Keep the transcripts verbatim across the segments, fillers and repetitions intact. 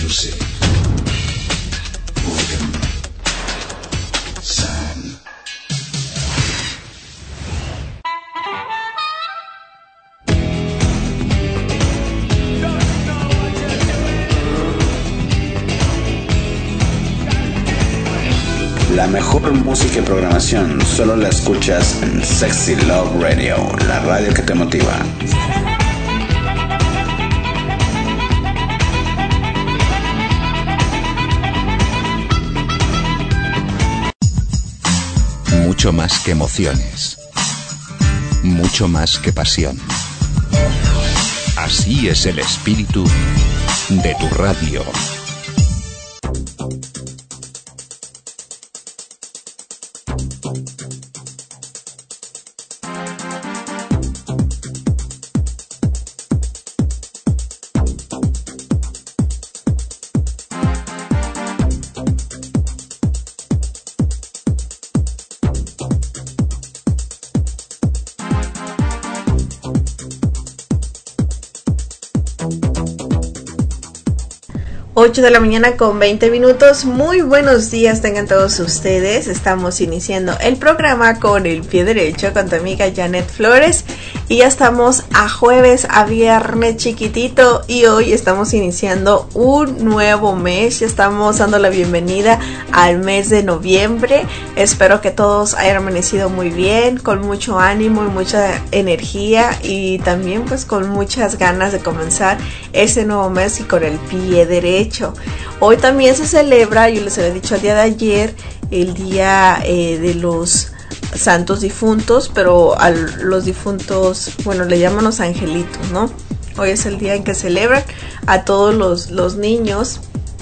music. Organ. Sound. La mejor música y programación solo la escuchas en Sexy Love Radio, la radio que te motiva. Mucho más que emociones, mucho más que pasión. Así es el espíritu de tu radio. ocho de la mañana con veinte minutos. Muy buenos días tengan todos ustedes. Estamos iniciando el programa con el pie derecho con tu amiga Janet Flores. Y ya estamos a jueves, a viernes chiquitito. Y hoy estamos iniciando un nuevo mes. Ya estamos dando la bienvenida al mes de noviembre. Espero que todos hayan amanecido muy bien, con mucho ánimo y mucha energía. Y también pues con muchas ganas de comenzar este nuevo mes y con el pie derecho. Hoy también se celebra, yo les había dicho el día de ayer, el día eh, de los santos difuntos, pero a los difuntos, bueno, le llaman los angelitos, ¿no? Hoy es el día en que celebran a todos los, los niños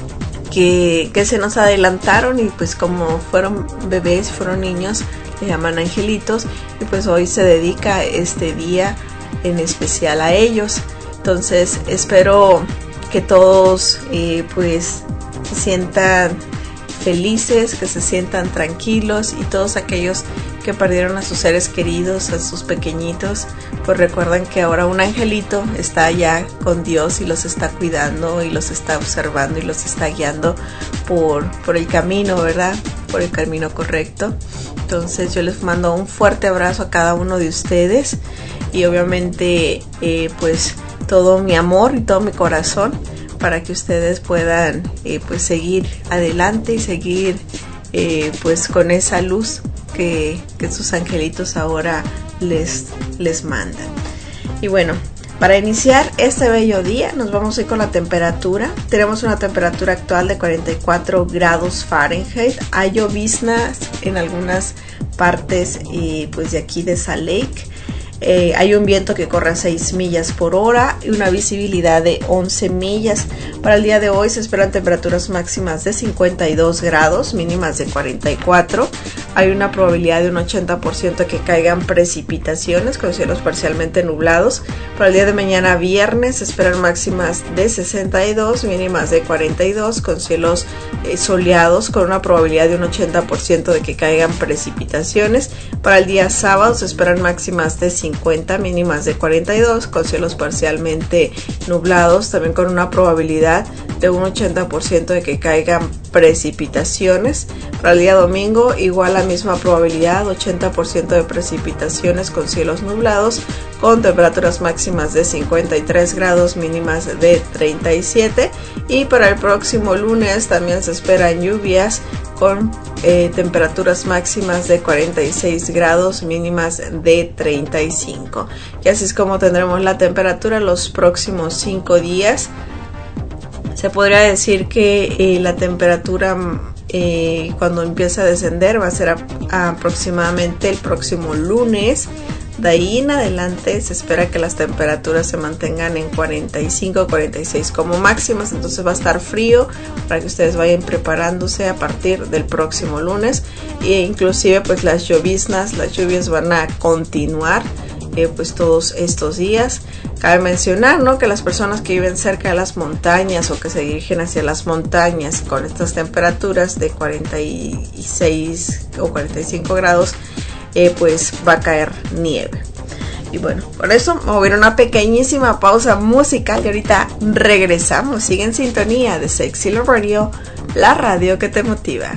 que, que se nos adelantaron y pues como fueron bebés, fueron niños, le llaman angelitos y pues hoy se dedica este día en especial a ellos. Entonces espero que todos eh, pues se sientan felices, que se sientan tranquilos y todos aquellos que perdieron a sus seres queridos, a sus pequeñitos, pues recuerden que ahora un angelito está allá con Dios y los está cuidando y los está observando y los está guiando por, por el camino, ¿verdad? Por el camino correcto. Entonces yo les mando un fuerte abrazo a cada uno de ustedes y obviamente eh, pues todo mi amor y todo mi corazón para que ustedes puedan eh, pues seguir adelante y seguir eh, pues con esa luz que, que sus angelitos ahora les, les mandan. Y bueno, para iniciar este bello día nos vamos a ir con la temperatura. Tenemos una temperatura actual de cuarenta y cuatro grados Fahrenheit. Hay lloviznas en algunas partes eh, pues de aquí de Salt Lake. Eh, hay un viento que corre a seis millas por hora y una visibilidad de once millas. Para el día de hoy se esperan temperaturas máximas de cincuenta y dos grados, mínimas de cuarenta y cuatro. Hay una probabilidad de un ochenta por ciento que caigan precipitaciones con cielos parcialmente nublados. Para el día de mañana viernes se esperan máximas de sesenta y dos, mínimas de cuarenta y dos, con cielos eh, soleados con una probabilidad de un ochenta por ciento de que caigan precipitaciones. Para el día sábado se esperan máximas de cincuenta, mínimas de cuarenta y dos, con cielos parcialmente nublados, también con una probabilidad de un ochenta por ciento de que caigan precipitaciones. Para el día domingo igual la misma probabilidad, ochenta por ciento de precipitaciones con cielos nublados, con temperaturas máximas de cincuenta y tres grados, mínimas de treinta y siete. Y para el próximo lunes también se esperan lluvias con eh, temperaturas máximas de cuarenta y seis grados, mínimas de treinta y cinco. Y así es como tendremos la temperatura los próximos cinco días. Se podría decir que eh, la temperatura eh, cuando empieza a descender va a ser a, a aproximadamente el próximo lunes. De ahí en adelante se espera que las temperaturas se mantengan en cuarenta y cinco, cuarenta y seis como máximas, entonces va a estar frío para que ustedes vayan preparándose a partir del próximo lunes. E inclusive pues las lloviznas, las lluvias van a continuar eh, pues todos estos días. Cabe mencionar, ¿no?, que las personas que viven cerca de las montañas o que se dirigen hacia las montañas con estas temperaturas de cuarenta y seis o cuarenta y cinco grados, Eh, pues va a caer nieve. Y bueno, por eso me voy a ir a una pequeñísima pausa musical y ahorita regresamos. Sigue en sintonía de Sexy Love Radio, la radio que te motiva.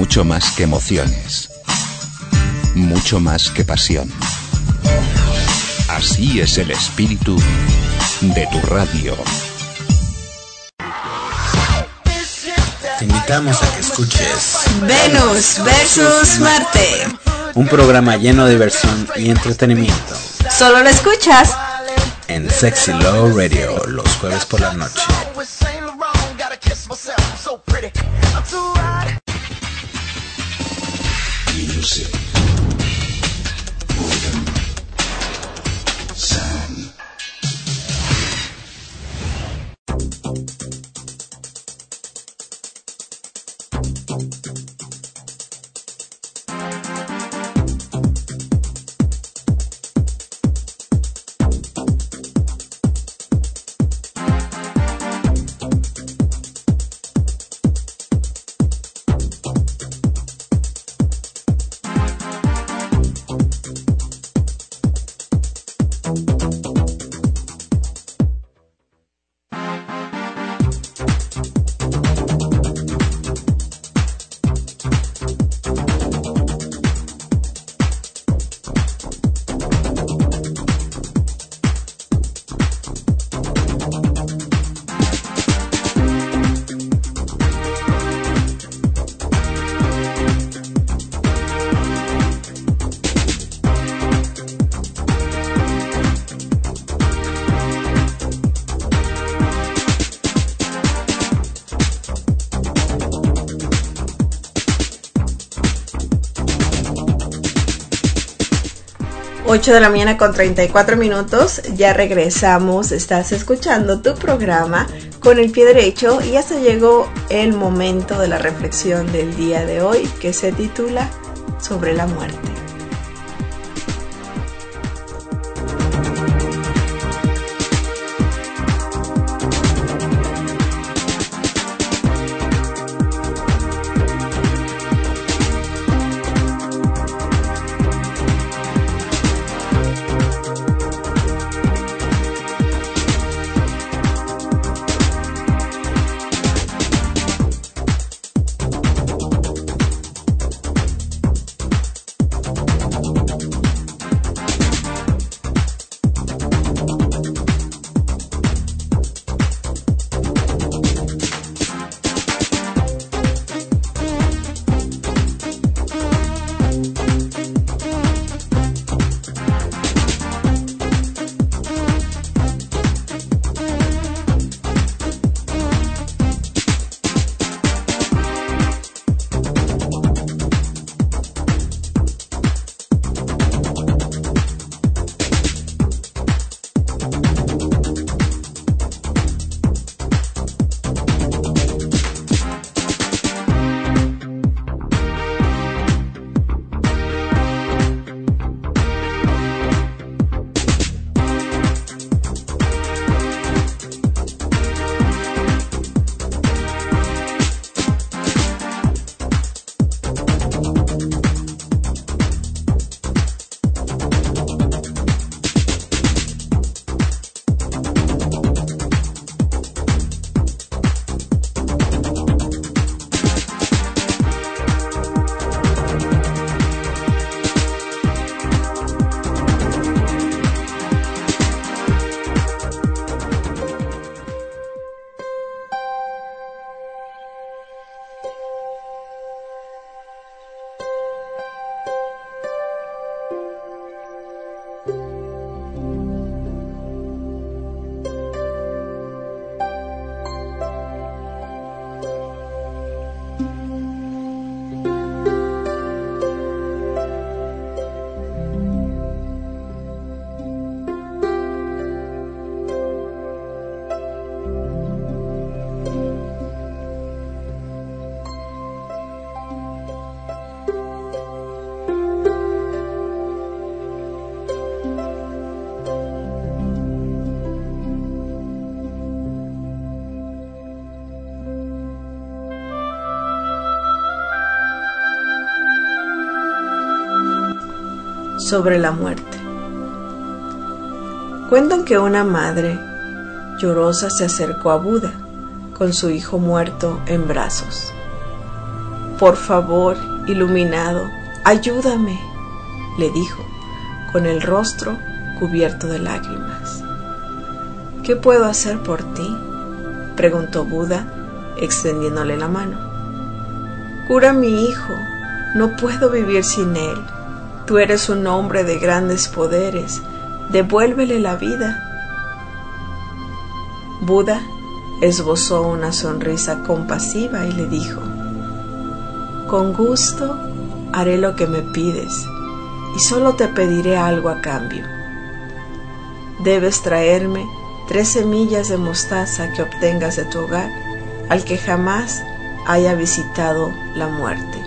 Mucho más que emociones. Mucho más que pasión. Así es el espíritu de tu radio. Te invitamos a que escuches Venus versus Marte. un programa lleno de diversión y entretenimiento Solo lo escuchas en Sexy Love Radio los jueves por la noche. Music. Rhythm. Sound. ocho de la mañana con treinta y cuatro minutos, ya regresamos, estás escuchando tu programa Con el Pie Derecho y hasta llegó el momento de la reflexión del día de hoy que se titula Sobre la muerte. Sobre la muerte. Cuentan que una madre llorosa se acercó a Buda con su hijo muerto en brazos. Por favor, iluminado, ayúdame, le dijo, con el rostro cubierto de lágrimas. ¿Qué puedo hacer por ti?, preguntó Buda, extendiéndole la mano. Cura a mi hijo, no puedo vivir sin él. Tú eres un hombre de grandes poderes, devuélvele la vida. Buda esbozó una sonrisa compasiva y le dijo: con gusto haré lo que me pides, y solo te pediré algo a cambio. Debes traerme tres semillas de mostaza que obtengas de tu hogar al que jamás haya visitado la muerte.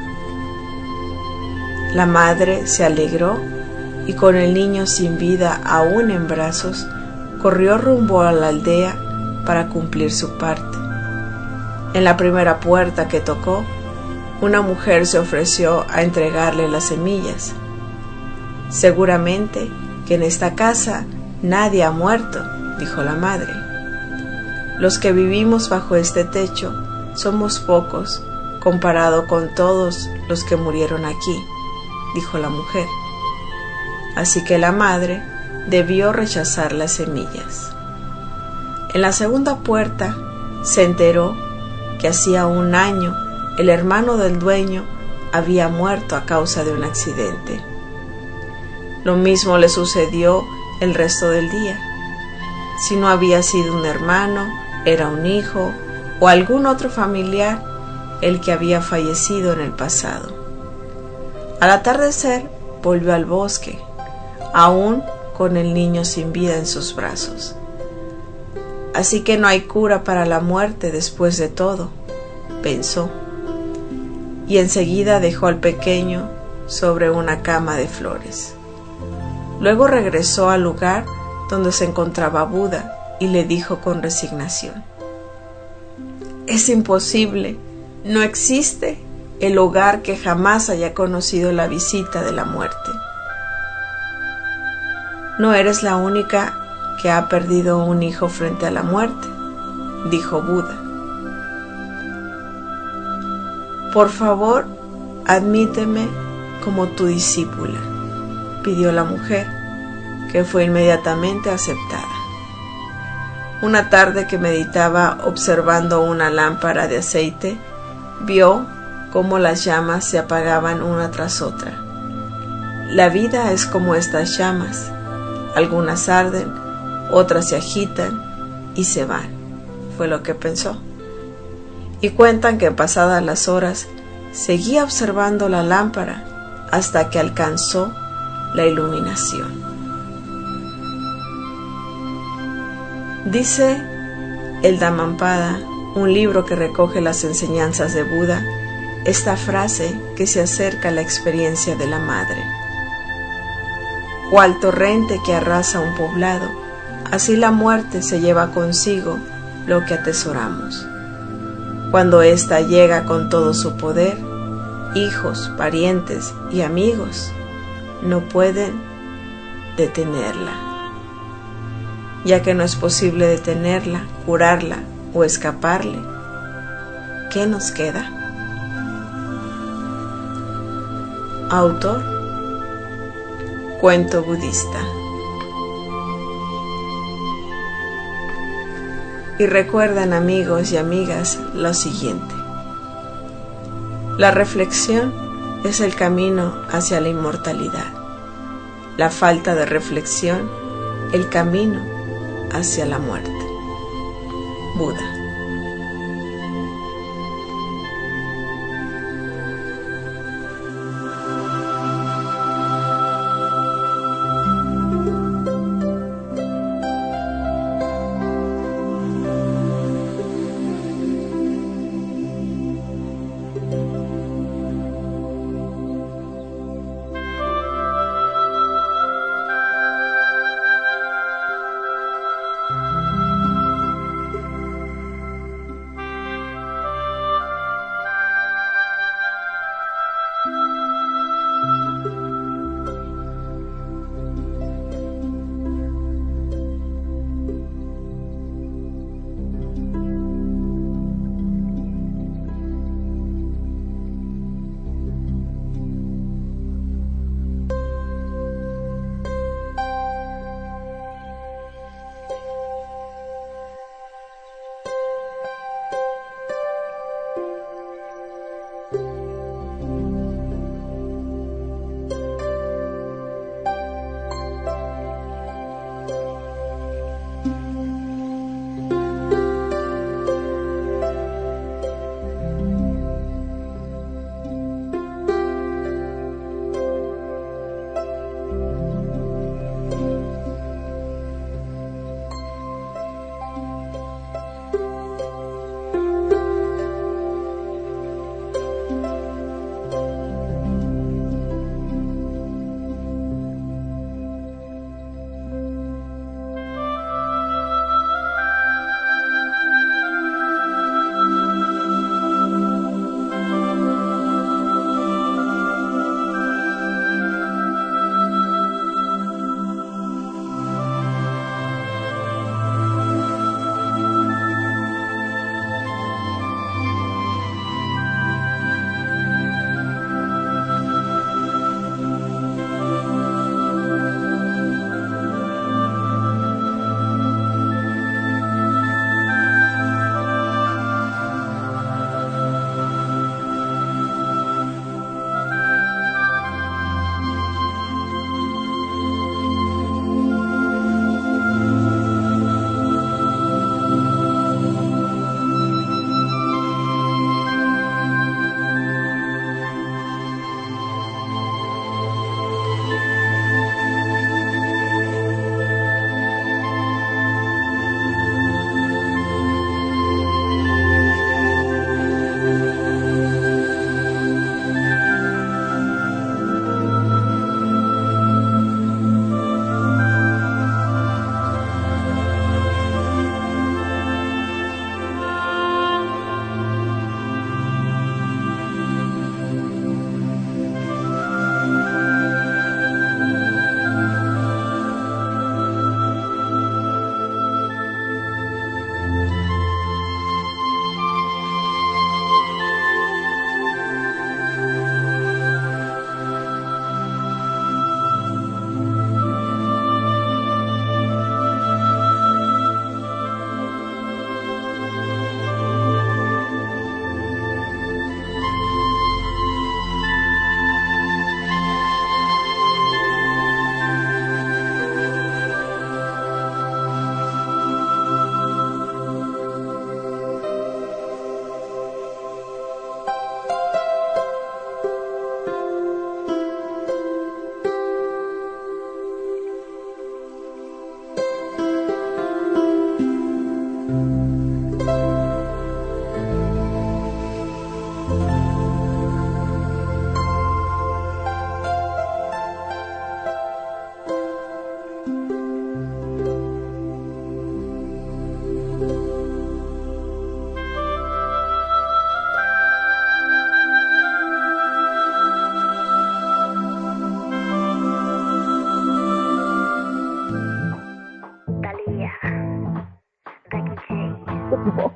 La madre se alegró y con el niño sin vida aún en brazos, corrió rumbo a la aldea para cumplir su parte. En la primera puerta que tocó, una mujer se ofreció a entregarle las semillas. Seguramente que en esta casa nadie ha muerto, dijo la madre. Los que vivimos bajo este techo somos pocos comparado con todos los que murieron aquí, dijo la mujer. Así que la madre debió rechazar las semillas. En la segunda puerta se enteró que hacía un año el hermano del dueño había muerto a causa de un accidente. Lo mismo le sucedió el resto del día. Si no había sido un hermano, era un hijo o algún otro familiar el que había fallecido en el pasado. Al atardecer volvió al bosque, aún con el niño sin vida en sus brazos. Así que no hay cura para la muerte después de todo, pensó, y enseguida dejó al pequeño sobre una cama de flores. Luego regresó al lugar donde se encontraba Buda y le dijo con resignación: es imposible, no existe el hogar que jamás haya conocido la visita de la muerte. No eres la única que ha perdido un hijo frente a la muerte, dijo Buda. Por favor, admíteme como tu discípula, pidió la mujer, que fue inmediatamente aceptada. Una tarde que meditaba observando una lámpara de aceite, vio cómo las llamas se apagaban una tras otra. La vida es como estas llamas, algunas arden, otras se agitan y se van, fue lo que pensó. Y cuentan que pasadas las horas seguía observando la lámpara hasta que alcanzó la iluminación. Dice el Dhammapada, un libro que recoge las enseñanzas de Buda, esta frase que se acerca a la experiencia de la madre. Cual torrente que arrasa un poblado, así la muerte se lleva consigo lo que atesoramos. Cuando ésta llega con todo su poder, hijos, parientes y amigos no pueden detenerla. Ya que no es posible detenerla, curarla o escaparle, ¿qué nos queda? Autor: cuento budista. Y recuerden, amigos y amigas, lo siguiente: la reflexión es el camino hacia la inmortalidad. La falta de reflexión, el camino hacia la muerte. Buda.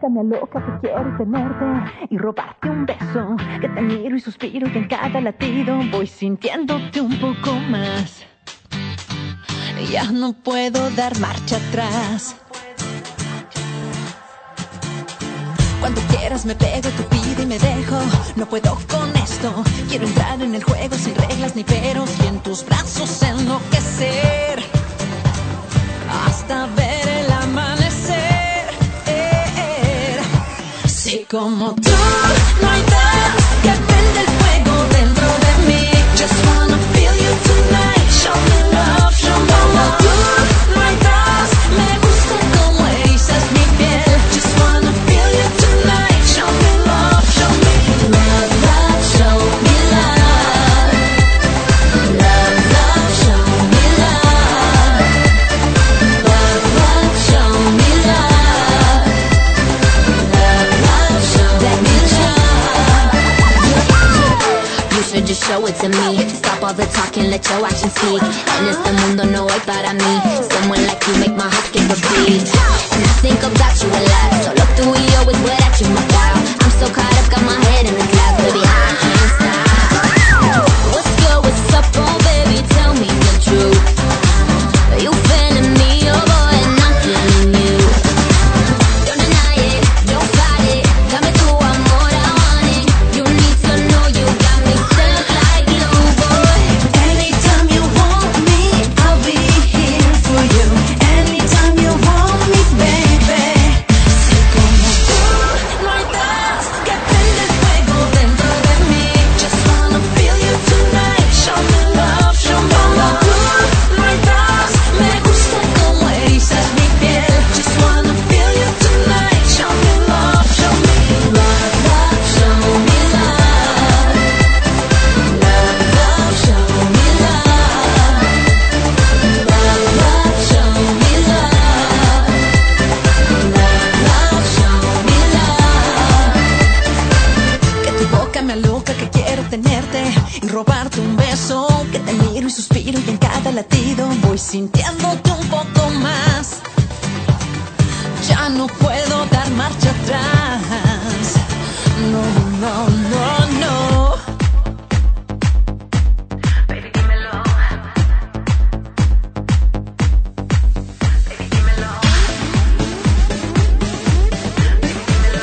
boca me aloca que quiero tenerte y robarte un beso, que te miro y suspiro y en cada latido voy sintiéndote un poco más. Ya no puedo dar marcha atrás. Cuando quieras me pego, te pido y me dejo. No puedo con esto. Quiero entrar en el juego sin reglas ni peros y en tus brazos enloquecer hasta ver el amanecer. Sí, como tú no hay más que prende el fuego dentro de mí. Just wanna feel you tonight. Show me love, show me love. Tú no hay más. Me gusta como erizas mi piel. Just wanna feel you tonight. Show me love, show me love, love, show me love. Love, love, show me love. Love, love, show me love. Love, love, show me love. You should just show it to me. Stop all the talking, let your actions speak. En este mundo no hay para mí. Someone like you make my heart skip a beat. And I think about you a lot. Solo tú y yo is what I choose my style. I'm so caught up, got my head in the clouds, baby, I can't stop. What's good, what's up, oh baby, tell me the truth. You feeling me, oh boy, and I'm feeling you. Don't deny it, don't fight it. Dame tu amor, I want it. You need to know you got me set like glue, boy. Anytime you want me, I'll be here for you. Anytime you want me, baby. Sé como tú, no hay más que prende el fuego dentro de mí. Just wanna feel you tonight. Show me love, show me love. Tú, no hay más. Me gusta como erizas mi piel. Just wanna feel you tonight. Show me love, show me love, love, show me love. Love, love, show me love. Love, love, show me love. Love, love, show me love. Que tu boca me aloca, que quiero tenerte y robarte un beso, que te miro y suspiro y en cada latido voy sintiéndote un poco más. Ya no puedo dar marcha atrás. No, no, no, no. Baby, dímelo. Baby, dímelo. Baby, dímelo.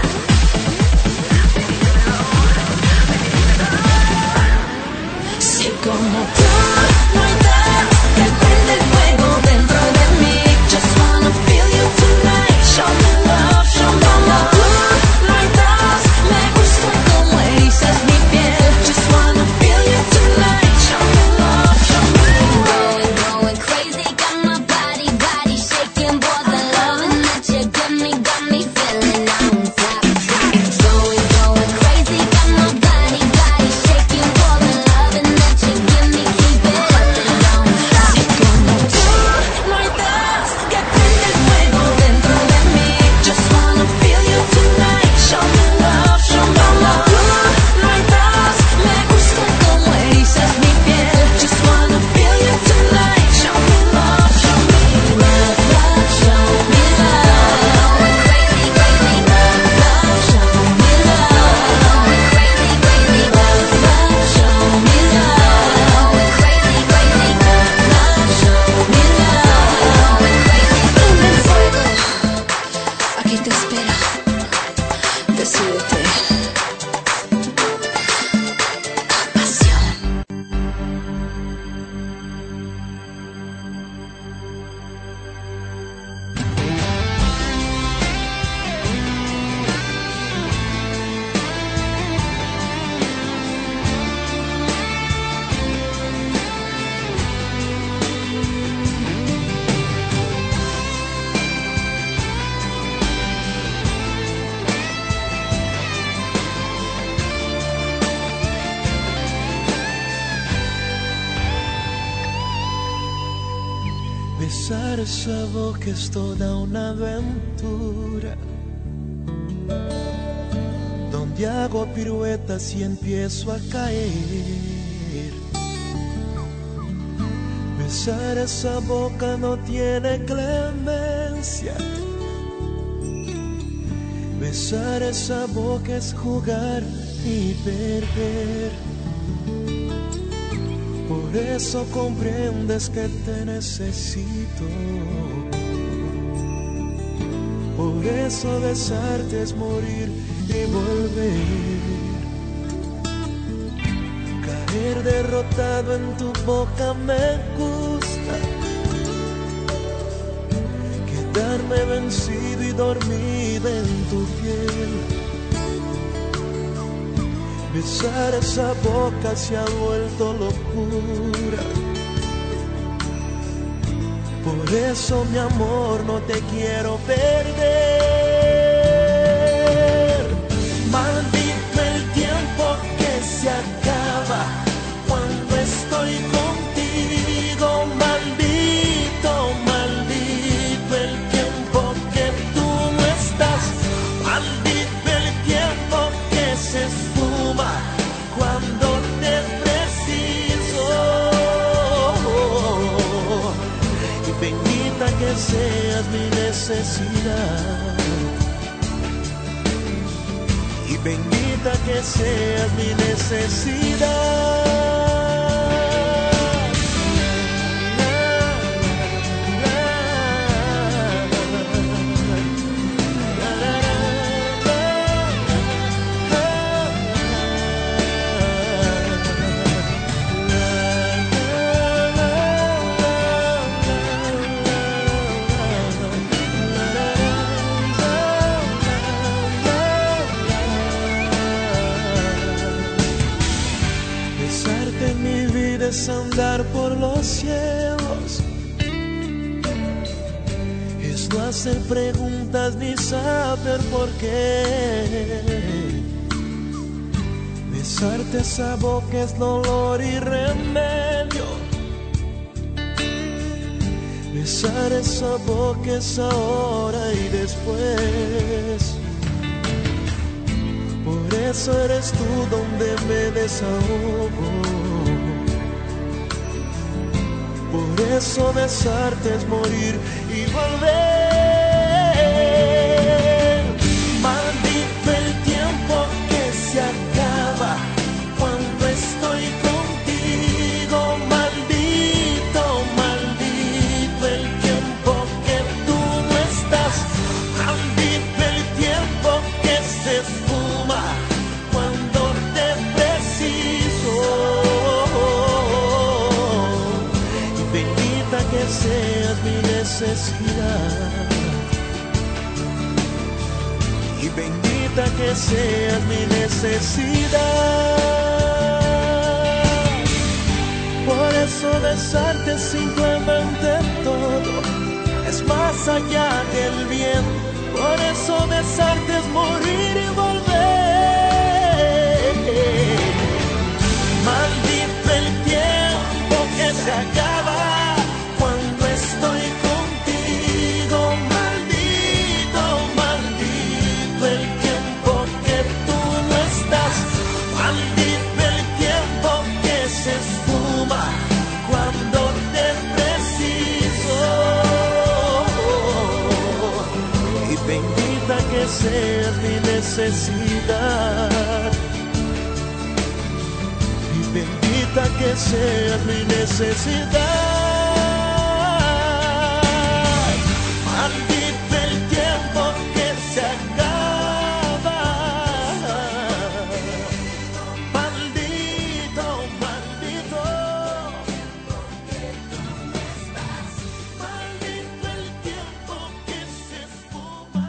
Baby, dímelo. Baby, dímelo. Sí, como tú, no hay más que prende el fuego dentro de mí. Just wanna feel you tonight. Show me love, show me love. Tú, no hay más. Me gusta como erizas mi piel. Just wanna feel you tonight. Show me love, show me love. Going, going crazy, got my body, body shaking. Boy, the loving that you give me got me feeling on top. Going, going crazy, got my body, body shaking. Boy, the loving that you give me, keep it up and down. Sí, como tú, no hay más que prende el fuego dentro de mí. Just wanna feel you tonight. Show me love, show me love. Tú, no hay más. Me gusta como erizas mi piel. Just wanna feel you tonight. Show me love, show me love, love, show me love. Crazy, crazy, love, love, show me love. Crazy, crazy, love, love, show me love. Crazy, crazy, love, love, show me love. Crazy, prende el fuego. Aquí te espero. Decídete. Pasión. Besar esa boca es toda una aventura, donde hago piruetas y empiezo a caer. Besar esa boca no tiene clemencia, Besar esa boca es jugar y perder. Por eso comprendes que te necesito. Por eso besarte es morir y volver. Caer derrotado en tu boca me gusta. Quedarme vencido y dormido en tu piel. Besar esa boca se ha vuelto locura. Por eso, mi amor, no te quiero perder. Maldito el tiempo que se acaba cuando estoy contigo. Maldito, maldito el tiempo que tú no estás. Maldito el tiempo que se esfuma cuando te preciso. Y bendita que seas mi necesidad. Y bendita que seas mi necesidad. Es andar por los cielos, es no hacer preguntas ni saber por qué. Besarte esa boca es dolor y remedio. Besar esa boca es ahora y después. Por eso eres tú donde me desahogo. Por eso besarte es morir y volver. Maldito el tiempo que se acaba cuando estoy contigo. Maldito, maldito el tiempo que tú no estás. Maldito el tiempo que se esfuma cuando te preciso. Que seas mi necesidad. Y bendita que seas mi necesidad. Por eso besarte es simplemente todo, es más allá que el bien. Por eso besarte es morir y volver. Maldito el tiempo que se acaba cuando estoy contigo. Maldito, maldito el tiempo que tú no estás. Maldito el tiempo que se esfuma cuando te preciso. Y bendita que seas mi necesidad. Y bendita que seas mi necesidad. Maldito el tiempo que se acaba. Maldito, maldito. Maldito el tiempo que se esfuma.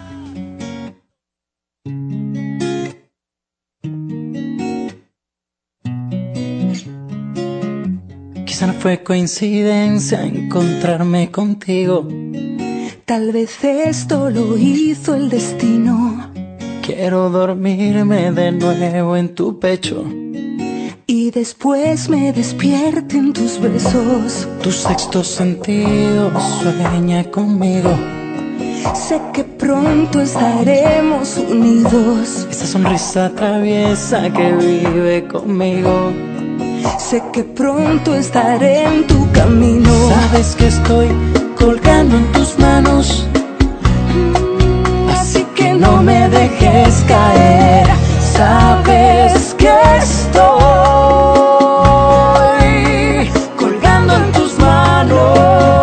Quizá no fue coincidencia encontrarme contigo. Tal vez esto lo hizo el destino. Quiero dormirme de nuevo en tu pecho y después me despierten tus besos. Tu sexto sentido sueña conmigo. Sé que pronto estaremos unidos. Esa sonrisa traviesa que vive conmigo. Sé que pronto estaré en tu camino. Sabes que estoy colgando en tus manos, así que no me dejes caer. Sabes que estoy colgando en tus manos.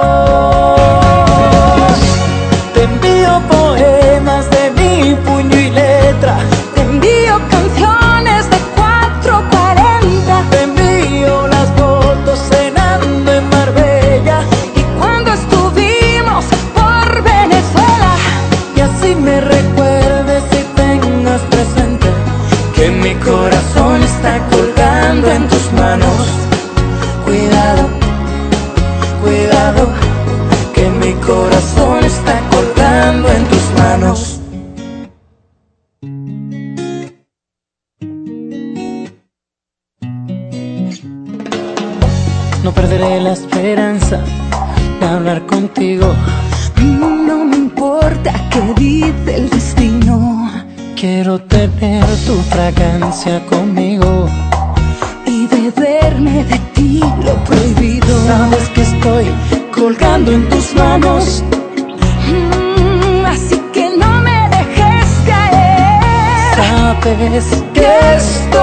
Te envío poemas de mi puño y letra. Te envío canciones de cuatro cuarenta. Te envío las fotos cenando en Marbella y cuando estuvimos por Venezuela. Y así me recuerdes y tengas presente que mi corazón está colgando en tus manos. Cuidado, cuidado, que mi corazón está colgando en tus manos. No perderé la esperanza de hablar contigo. No me importa qué dice el destino. Quiero tener tu fragancia conmigo y beberme de ti lo prohibido. Sabes que estoy colgando en tus manos. Mm, así que no me dejes caer. Sabes que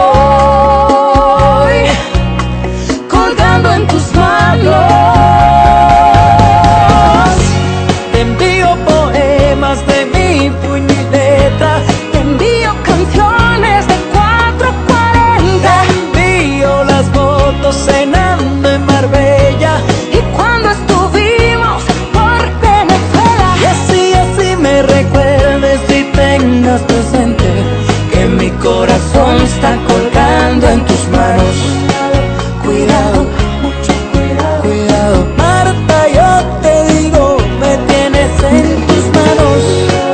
estoy colgando en tus manos. Te envío poemas de mi puño y letra. Te envío canciones de cuatro cuarenta. Te envío las fotos cenando en Marbella y cuando estuvimos por Venezuela. Y así, así me recuerdes y tengas presente que mi corazón está colgando en tus manos. Cuidado, mucho cuidado, cuidado. Marta, yo te digo, me tienes en tus manos.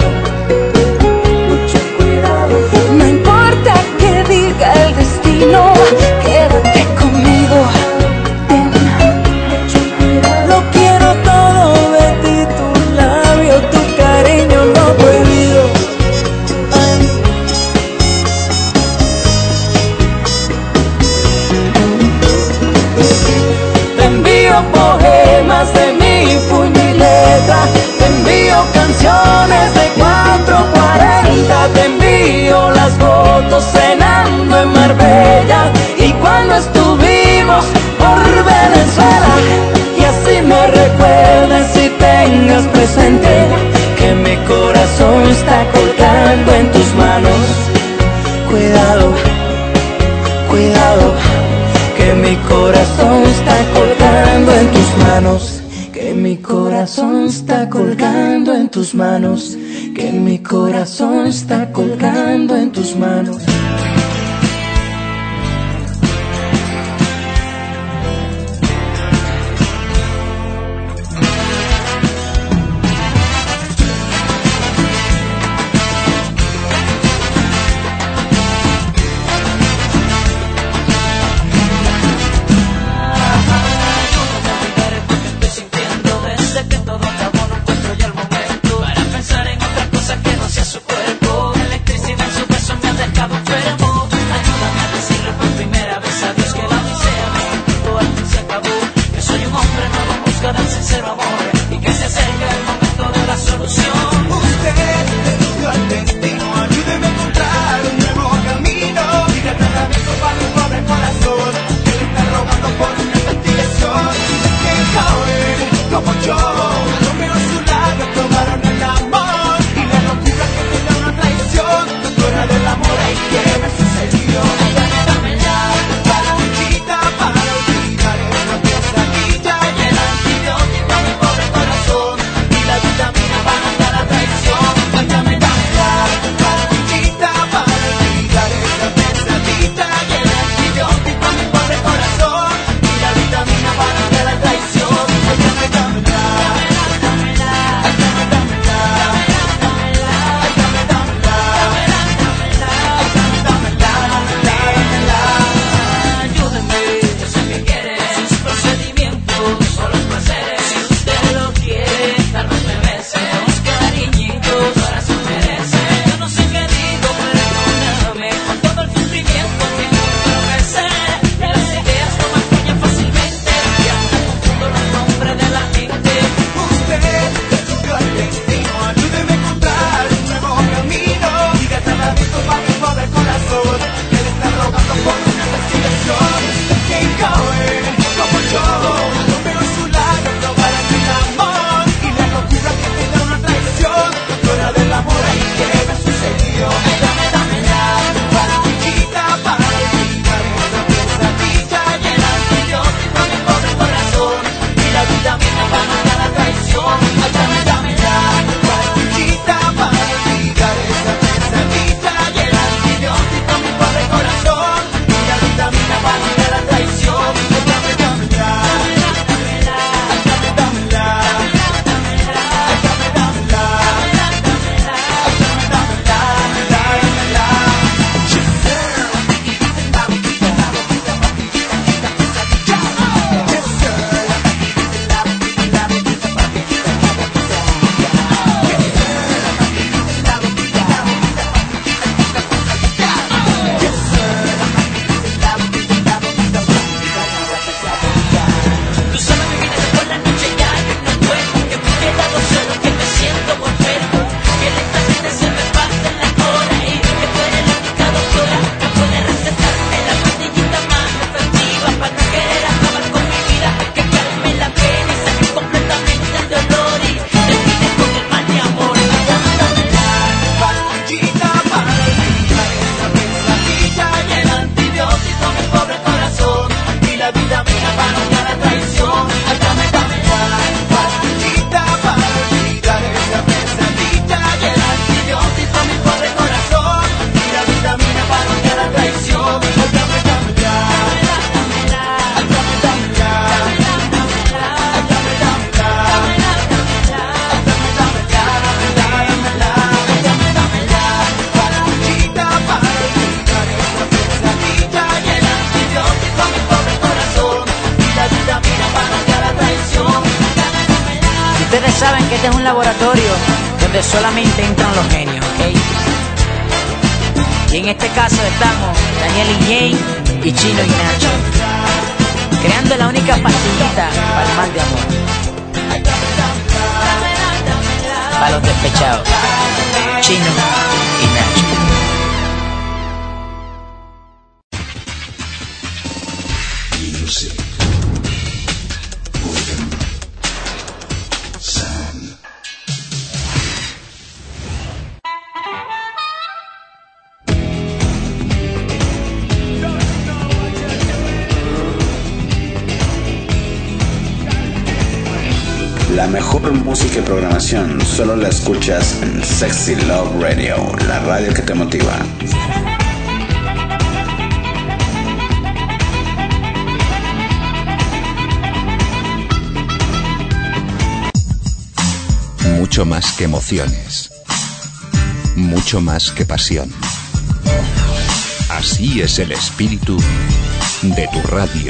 Mucho cuidado. No importa que diga el destino, quédate conmigo. Ven. Mucho cuidado. Lo quiero todo de ti, tu labio, tu cariño no prohibido. Ay. Te envío poemas de mi puño y letra. Te envío canciones de cuatro cuarenta. Te envío las fotos cenando en Marbella y cuando estuvimos por Venezuela. Y así me recuerdes y tengas presente que mi corazón está colgando en tus manos. Cuidado, cuidado, que mi corazón está colgando en tus manos. Que mi corazón está colgando en tus manos. Que mi corazón está colgando en tus manos. Electricidad en su beso me ha dejado. saben que este es un laboratorio donde solamente entran los genios, ¿ok? Y en este caso estamos Daniel y Jane y Chino y Nacho, creando la única pastillita para el mal de amor, para los despechados, Chino y Nacho. La mejor música y programación solo la escuchas en Sexy Love Radio, la radio que te motiva. Mucho más que emociones, mucho más que pasión. Así es el espíritu de tu radio.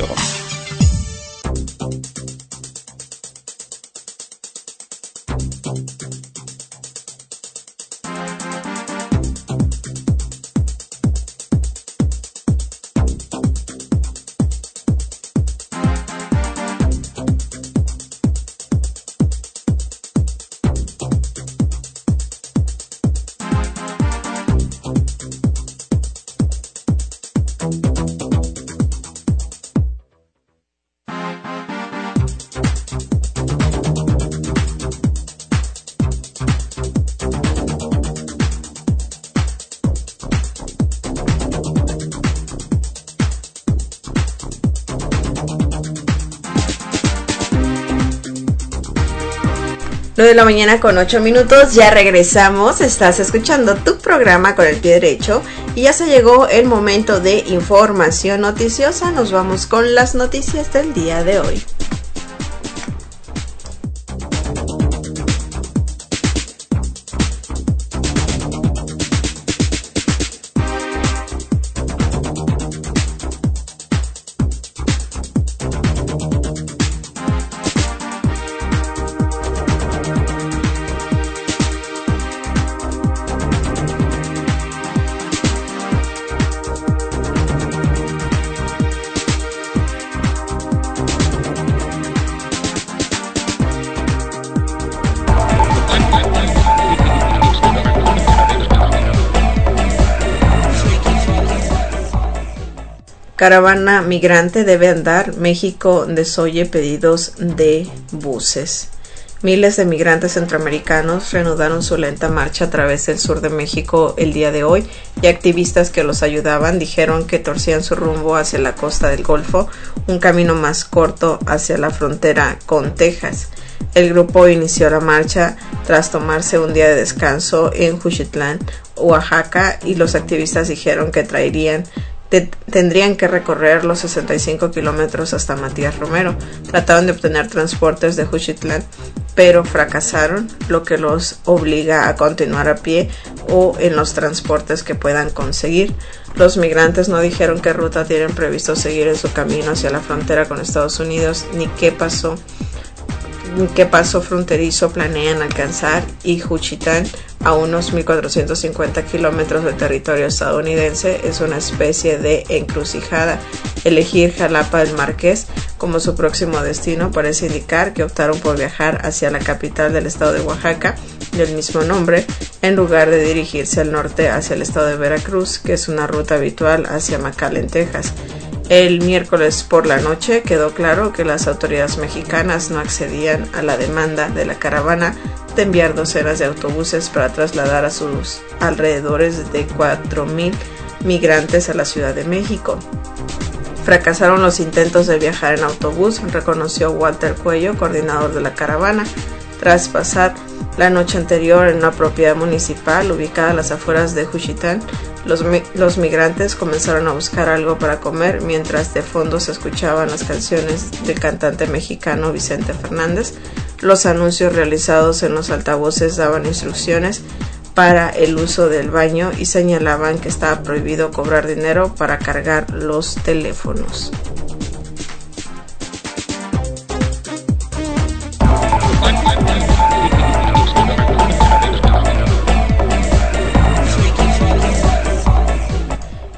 nueve de la mañana con ocho minutos, ya regresamos, estás escuchando tu programa Con el Pie Derecho y ya se llegó el momento de información noticiosa. Nos vamos con las noticias del día de hoy. Caravana migrante debe andar. México desoye pedidos de buses. Miles de migrantes centroamericanos reanudaron su lenta marcha a través del sur de México el día de hoy y activistas que los ayudaban dijeron que torcían su rumbo hacia la costa del Golfo, un camino más corto hacia la frontera con Texas. El grupo inició la marcha tras tomarse un día de descanso en Juchitlán, Oaxaca, y los activistas dijeron que traerían Te tendrían que recorrer los sesenta y cinco kilómetros hasta Matías Romero. Trataron de obtener transportes de Juchitlán, pero fracasaron, lo que los obliga a continuar a pie o en los transportes que puedan conseguir. Los migrantes no dijeron qué ruta tienen previsto seguir en su camino hacia la frontera con Estados Unidos, ni qué pasó qué paso fronterizo planean alcanzar, y Juchitán, a unos mil cuatrocientos cincuenta kilómetros del territorio estadounidense, es una especie de encrucijada. Elegir Jalapa del Marqués como su próximo destino parece indicar que optaron por viajar hacia la capital del estado de Oaxaca, del mismo nombre, en lugar de dirigirse al norte hacia el estado de Veracruz, que es una ruta habitual hacia McAllen, Texas. El miércoles por la noche quedó claro que las autoridades mexicanas no accedían a la demanda de la caravana de enviar docenas de autobuses para trasladar a sus alrededores de cuatro mil migrantes a la Ciudad de México. Fracasaron los intentos de viajar en autobús, reconoció Walter Cuello, coordinador de la caravana, tras pasar la noche anterior en una propiedad municipal ubicada a las afueras de Juchitán. Los, los migrantes comenzaron a buscar algo para comer mientras de fondo se escuchaban las canciones del cantante mexicano Vicente Fernández. Los anuncios realizados en los altavoces daban instrucciones para el uso del baño y señalaban que estaba prohibido cobrar dinero para cargar los teléfonos.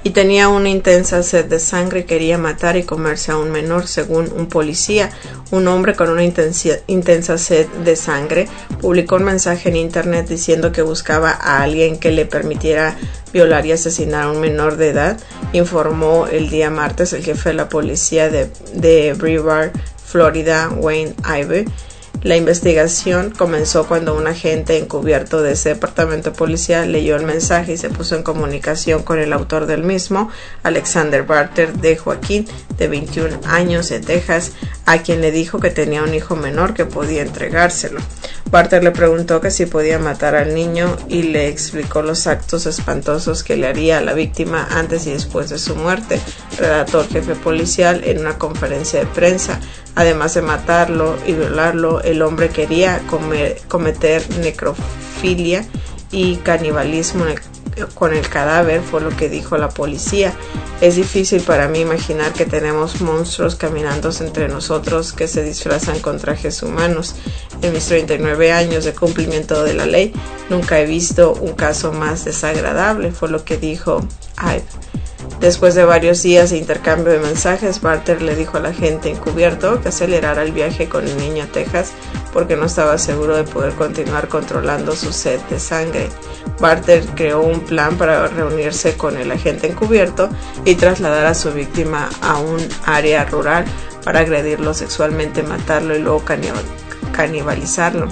y tenía una intensa sed de sangre. Quería matar y comerse a un menor, según un policía. Un hombre con una intensa, intensa sed de sangre publicó un mensaje en internet diciendo que buscaba a alguien que le permitiera violar y asesinar a un menor de edad, informó el día martes el jefe de la policía de, de Brevard, Florida, Wayne Ivey. La investigación comenzó cuando un agente encubierto de ese departamento policial leyó el mensaje y se puso en comunicación con el autor del mismo, Alexander Barter de Joaquín, de veintiún años, de Texas, a quien le dijo que tenía un hijo menor que podía entregárselo. Barter le preguntó que si podía matar al niño y le explicó los actos espantosos que le haría a la víctima antes y después de su muerte, relató el jefe policial en una conferencia de prensa. Además de matarlo y violarlo, el hombre quería comer, cometer necrofilia y canibalismo en el, con el cadáver, fue lo que dijo la policía. Es difícil para mí imaginar que tenemos monstruos caminando entre nosotros que se disfrazan con trajes humanos. En mis treinta y nueve años de cumplimiento de la ley, nunca he visto un caso más desagradable, fue lo que dijo Ivey. Después de varios días de intercambio de mensajes, Barter le dijo al agente encubierto que acelerara el viaje con el niño a Texas porque no estaba seguro de poder continuar controlando su sed de sangre. Barter creó un plan para reunirse con el agente encubierto y trasladar a su víctima a un área rural para agredirlo sexualmente, matarlo y luego canibalizarlo.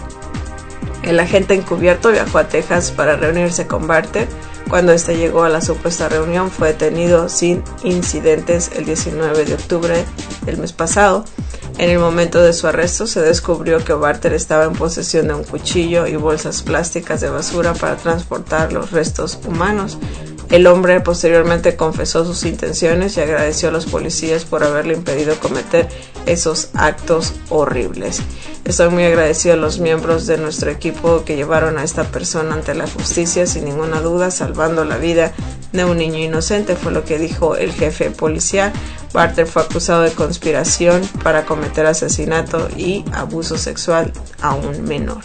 El agente encubierto viajó a Texas para reunirse con Barter. Cuando este llegó a la supuesta reunión, fue detenido sin incidentes el diecinueve de octubre del mes pasado. En el momento de su arresto se descubrió que Barter estaba en posesión de un cuchillo y bolsas plásticas de basura para transportar los restos humanos. El hombre posteriormente confesó sus intenciones y agradeció a los policías por haberle impedido cometer esos actos horribles. Estoy muy agradecido a los miembros de nuestro equipo que llevaron a esta persona ante la justicia sin ninguna duda, salvando la vida de un niño inocente, fue lo que dijo el jefe policial. Barter fue acusado de conspiración para cometer asesinato y abuso sexual a un menor.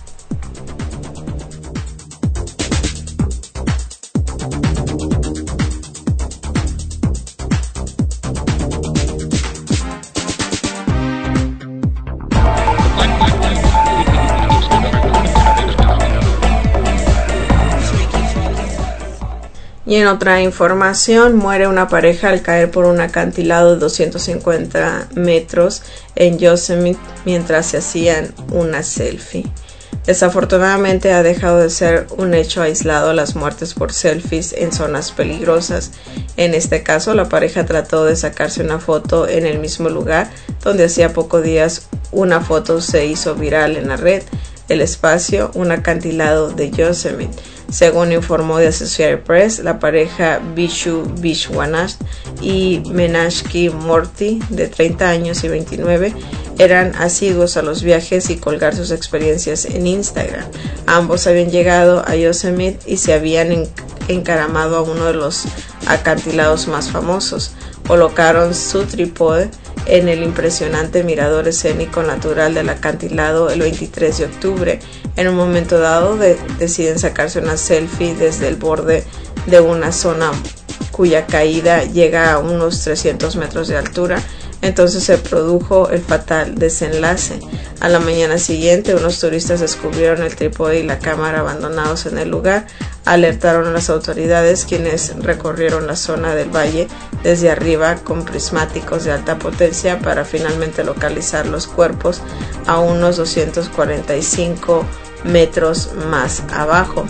Y en otra información, muere una pareja al caer por un acantilado de doscientos cincuenta metros en Yosemite mientras se hacían una selfie. Desafortunadamente ha dejado de ser un hecho aislado las muertes por selfies en zonas peligrosas. En este caso, la pareja trató de sacarse una foto en el mismo lugar donde hacía pocos días una foto se hizo viral en la red. El espacio, un acantilado de Yosemite. Según informó The Associated Press, la pareja Vishu Vishwanath y Menashki Morty, de treinta años y veintinueve, eran asiduos a los viajes y colgar sus experiencias en Instagram. Ambos habían llegado a Yosemite y se habían en- encaramado a uno de los acantilados más famosos. Colocaron su trípode en el impresionante mirador escénico natural del acantilado el veintitrés de octubre. En un momento dado de, deciden sacarse una selfie desde el borde de una zona cuya caída llega a unos trescientos metros de altura. Entonces se produjo el fatal desenlace. A la mañana siguiente, unos turistas descubrieron el trípode y la cámara abandonados en el lugar. Alertaron a las autoridades, quienes recorrieron la zona del valle desde arriba con prismáticos de alta potencia para finalmente localizar los cuerpos a unos doscientos cuarenta y cinco metros más abajo.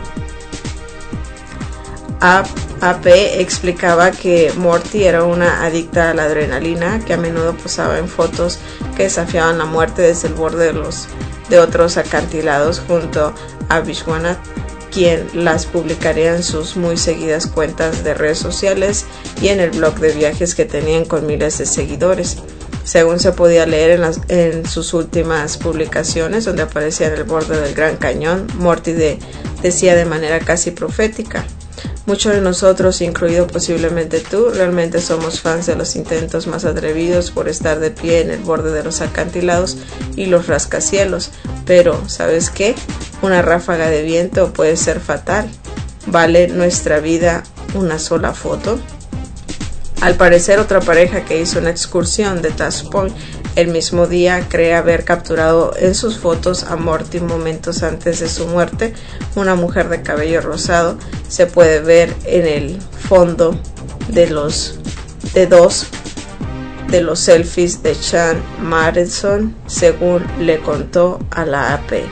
A P explicaba que Morty era una adicta a la adrenalina que a menudo posaba en fotos que desafiaban la muerte desde el borde de, los, de otros acantilados junto a Vishwanath, quien las publicaría en sus muy seguidas cuentas de redes sociales y en el blog de viajes que tenían con miles de seguidores. Según se podía leer en, las, en sus últimas publicaciones, donde aparecía en el borde del Gran Cañón, Morty de, decía de manera casi profética: muchos de nosotros, incluido posiblemente tú, realmente somos fans de los intentos más atrevidos por estar de pie en el borde de los acantilados y los rascacielos. Pero, ¿sabes qué? Una ráfaga de viento puede ser fatal. Vale nuestra vida una sola foto. Al parecer, otra pareja que hizo una excursión de Task Point el mismo día cree haber capturado en sus fotos a Morty momentos antes de su muerte. Una mujer de cabello rosado se puede ver en el fondo de los de dos de los selfies de Chan Madison, según le contó a la A P.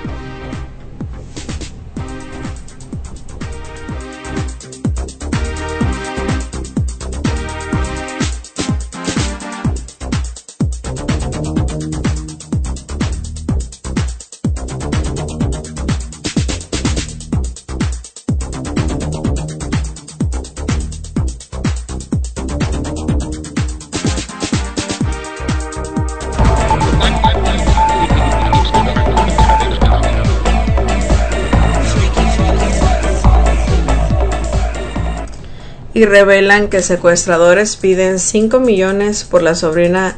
Y revelan que secuestradores piden cinco millones por la sobrina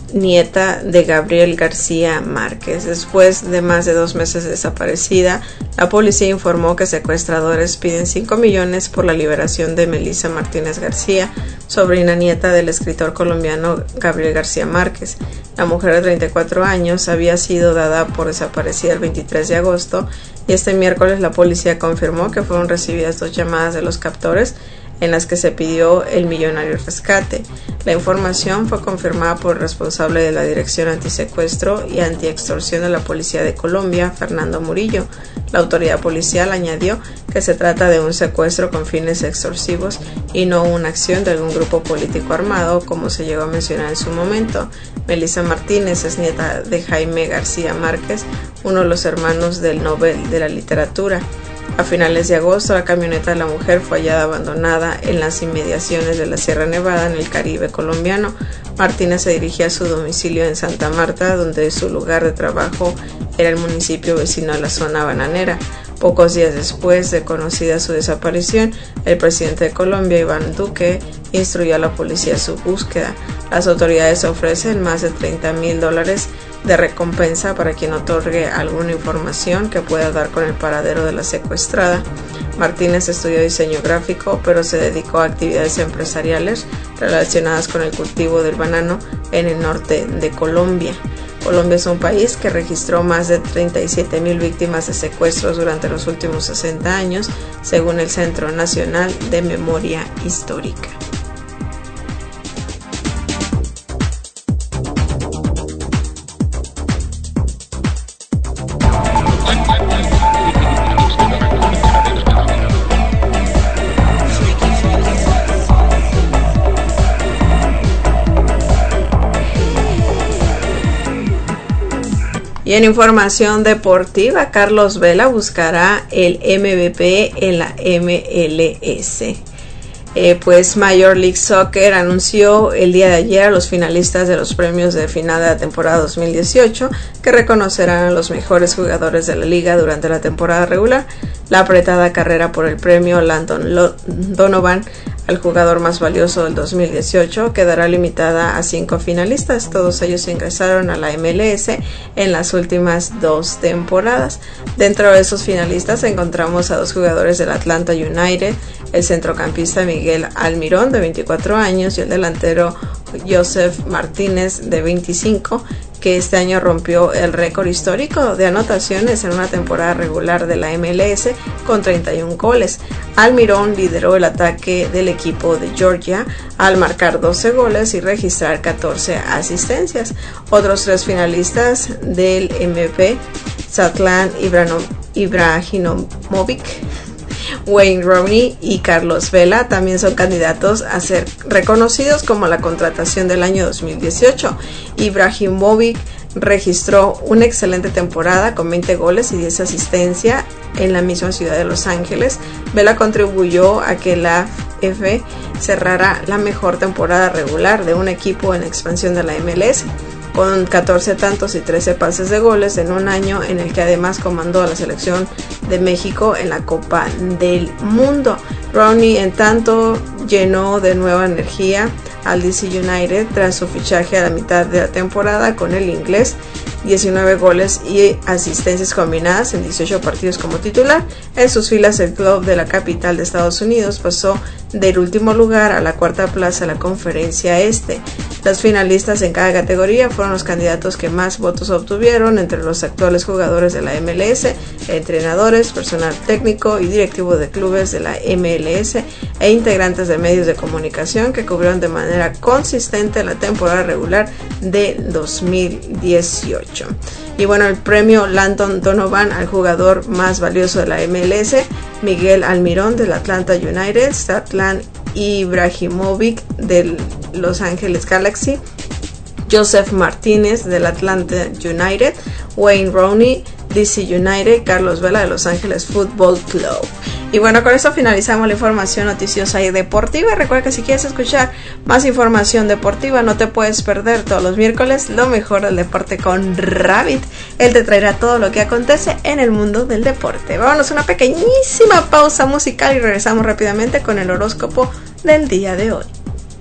nieta de Gabriel García Márquez. Después de más de dos meses desaparecida, la policía informó que secuestradores piden cinco millones por la liberación de Melissa Martínez García, sobrina nieta del escritor colombiano Gabriel García Márquez. La mujer de treinta y cuatro años había sido dada por desaparecida el veintitrés de agosto y este miércoles la policía confirmó que fueron recibidas dos llamadas de los captores en las que se pidió el millonario rescate. La información fue confirmada por el responsable de la Dirección Antisecuestro y Antiextorsión de la Policía de Colombia, Fernando Murillo. La autoridad policial añadió que se trata de un secuestro con fines extorsivos y no una acción de algún grupo político armado, como se llegó a mencionar en su momento. Melissa Martínez es nieta de Jaime García Márquez, uno de los hermanos del Nobel de la Literatura. A finales de agosto, la camioneta de la mujer fue hallada abandonada en las inmediaciones de la Sierra Nevada, en el Caribe colombiano. Martínez se dirigía a su domicilio en Santa Marta, donde su lugar de trabajo era el municipio vecino a la zona bananera. Pocos días después de conocida su desaparición, el presidente de Colombia, Iván Duque, instruyó a la policía su búsqueda. Las autoridades ofrecen más de treinta mil dólares de recompensa para quien otorgue alguna información que pueda dar con el paradero de la secuestrada. Martínez estudió diseño gráfico, pero se dedicó a actividades empresariales relacionadas con el cultivo del banano en el norte de Colombia. Colombia es un país que registró más de treinta y siete mil víctimas de secuestros durante los últimos sesenta años, según el Centro Nacional de Memoria Histórica. Y en información deportiva, Carlos Vela buscará el M V P en la M L S. Eh, pues Major League Soccer anunció el día de ayer a los finalistas de los premios de final de la temporada dos mil dieciocho, que reconocerán a los mejores jugadores de la liga durante la temporada regular. La apretada carrera por el premio Landon Donovan al jugador más valioso del dos mil dieciocho quedará limitada a cinco finalistas. Todos ellos ingresaron a la M L S en las últimas dos temporadas. Dentro de esos finalistas encontramos a dos jugadores del Atlanta United, el centrocampista Miguel Almirón, de veinticuatro años, y el delantero Joseph Martínez, de veinticinco, que este año rompió el récord histórico de anotaciones en una temporada regular de la M L S con treinta y un goles. Almirón lideró el ataque del equipo de Georgia al marcar doce goles y registrar catorce asistencias. Otros tres finalistas del M V P, Zlatan Ibrahimovic, Wayne Rooney y Carlos Vela, también son candidatos a ser reconocidos como la contratación del año dos mil dieciocho. Ibrahimovic registró una excelente temporada con veinte goles y diez asistencias en la misma ciudad de Los Ángeles. Vela contribuyó a que la F cerrara la mejor temporada regular de un equipo en expansión de la M L S, con catorce tantos y trece pases de goles en un año en el que además comandó a la selección de México en la Copa del Mundo. Rooney, en tanto, llenó de nueva energía al D C United tras su fichaje a la mitad de la temporada con el inglés. diecinueve goles y asistencias combinadas en dieciocho partidos como titular. En sus filas, el club de la capital de Estados Unidos pasó del último lugar a la cuarta plaza de la Conferencia Este. Los finalistas en cada categoría fueron los candidatos que más votos obtuvieron entre los actuales jugadores de la M L S, entrenadores, personal técnico y directivo de clubes de la M L S e integrantes de medios de comunicación que cubrieron de manera consistente la temporada regular de dos mil dieciocho. Y bueno, el premio Landon Donovan al jugador más valioso de la M L S, Miguel Almirón del Atlanta United, Zlatan Ibrahimovic del Los Angeles Galaxy, Joseph Martínez del Atlanta United, Wayne Rooney, D C United, Carlos Vela de Los Ángeles Football Club. Y bueno, con esto finalizamos la información noticiosa y deportiva. Recuerda que si quieres escuchar más información deportiva, no te puedes perder todos los miércoles lo mejor del deporte con Rabbit. Él te traerá todo lo que acontece en el mundo del deporte. Vámonos a una pequeñísima pausa musical y regresamos rápidamente con el horóscopo del día de hoy.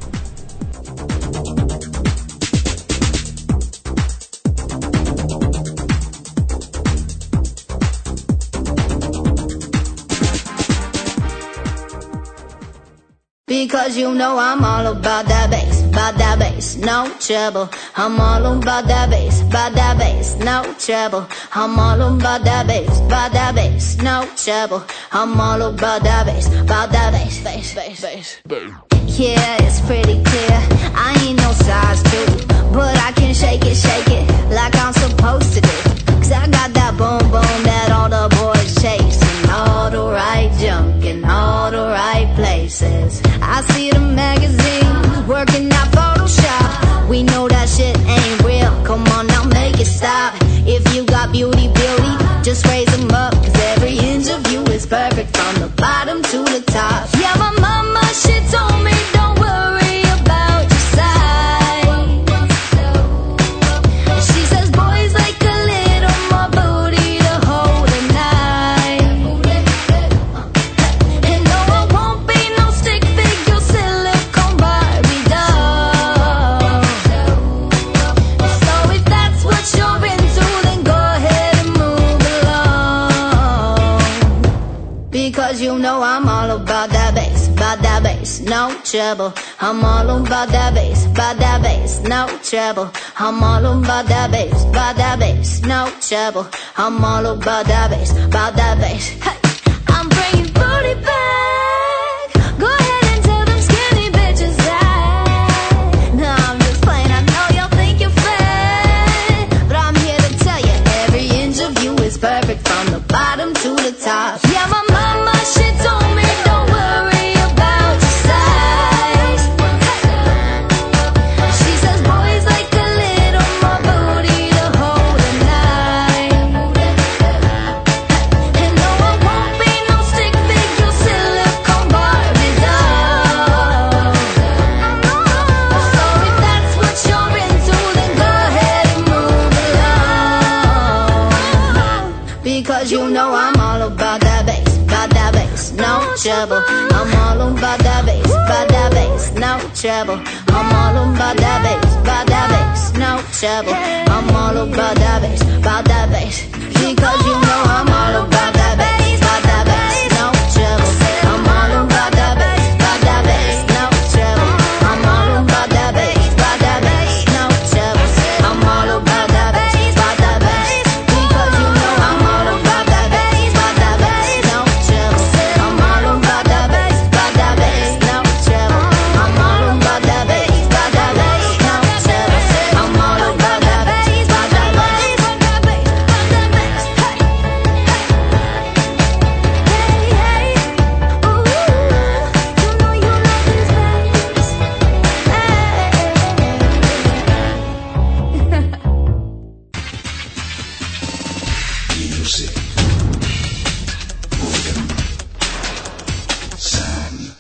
Because you know I'm all about that bass, about that bass, no trouble. I'm all about that bass, about that bass, no trouble. I'm all about that bass, about that bass, no trouble. I'm all about that bass, about that bass, bass, bass, bass. Yeah, it's pretty clear, I ain't no size two, but I can shake it, shake it, like I'm supposed to do. Cause I got that boom boom that all the boys chase, and all the right junk in all the right places. I see the magazines working out Photoshop. We know that shit ain't real. Come on now, make it stop. If you got beauty, beauty, just raise them up. Cause every inch of you is perfect from the bottom to the top. Yeah, my mama, she told me don't worry about your size. She says boys like a little more booty to hold at night. And no, I won't be no stick figure silicone Barbie doll. So if that's what you're into, then go ahead and move along. Because you know I'm all about that bass, about that bass, no trouble. I'm all about that bass, about that bass, no trouble. I'm all about that bass, about that bass, no trouble. I'm all about that bass, about that bass. Hey, I'm bringing booty back. Go ahead and tell them skinny bitches that. No, I'm just playing, I know y'all think you're fat, but I'm here to tell you every inch of you is perfect from the bottom to the top. Yeah, my mama, she told me don't worry about your size. She says boys like a little more booty to hold at night. And no, I won't be no stick figure silicone Barbie doll. So if that's what you're into, then go ahead and move along. Because you know I'm all about that bass, about that bass, no trouble. I'm all about that bass, about that bass, no trouble. I'm all about that bass, about that bass, no trouble. I'm all about that bass, about that bass. Because you know I'm all about that bass, about that bass, no trouble. I'm all about that bass, about that bass, no trouble. I'm all about that bass, about that bass, no trouble. I'm all about that bass, about that bass. Because you know I'm all about that bass, about that bass, no trouble. I'm all about that bass, about that bass, no trouble. I'm all about that bass, about that bass, no trouble. I'm all about that bass, about that bass, about that bass, about that bass. Hey, hey, hey, ooh, you know you love this bass. Music. Rhythm. Sound.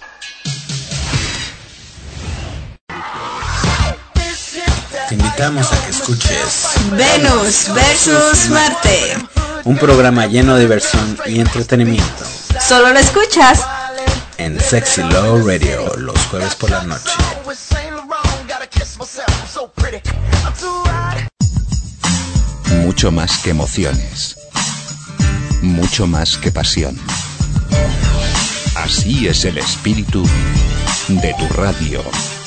Te invitamos a que escuches Venus versus Marte. un programa lleno de diversión y entretenimiento Solo lo escuchas en Sexy Love Radio los jueves por la noche. Mucho más que emociones. Mucho más que pasión. Así es el espíritu de tu radio.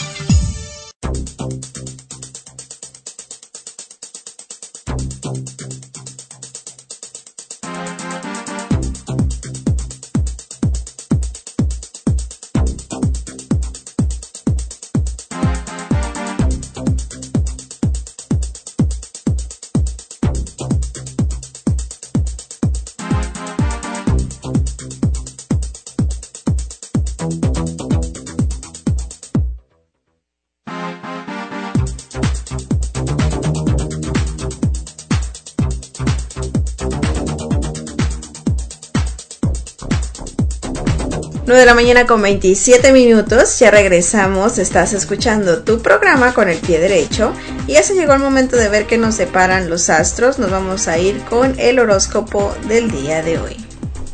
nueve de la mañana con veintisiete minutos, ya regresamos, estás escuchando tu programa con el pie derecho y ya se llegó el momento de ver qué nos separan los astros. Nos vamos a ir con el horóscopo del día de hoy.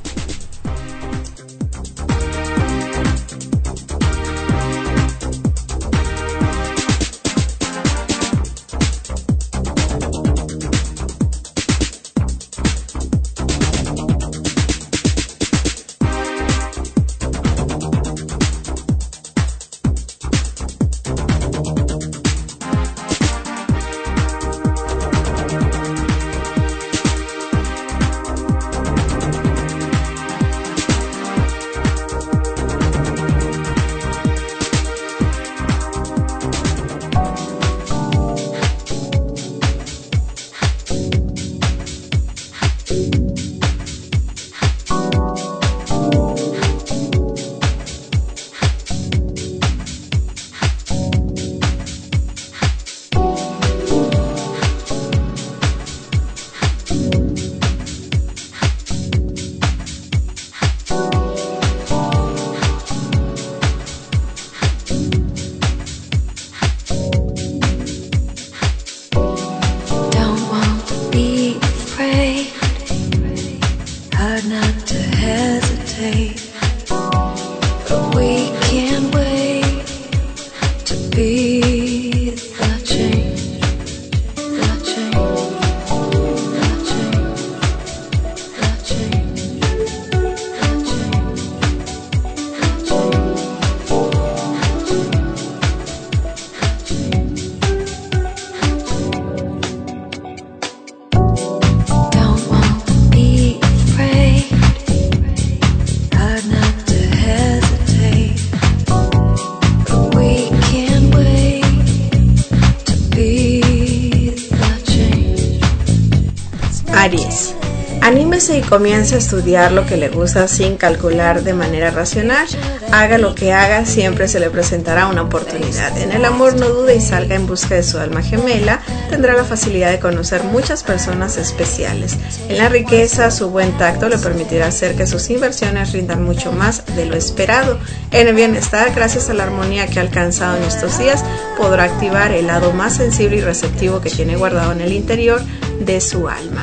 Aries, anímese y comience a estudiar lo que le gusta sin calcular de manera racional. Haga lo que haga, siempre se le presentará una oportunidad. En el amor no dude y salga en busca de su alma gemela. Tendrá la facilidad de conocer muchas personas especiales. En la riqueza, su buen tacto le permitirá hacer que sus inversiones rindan mucho más de lo esperado. En el bienestar, gracias a la armonía que ha alcanzado en estos días, podrá activar el lado más sensible y receptivo que tiene guardado en el interior de su alma.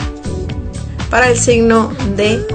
Para el signo de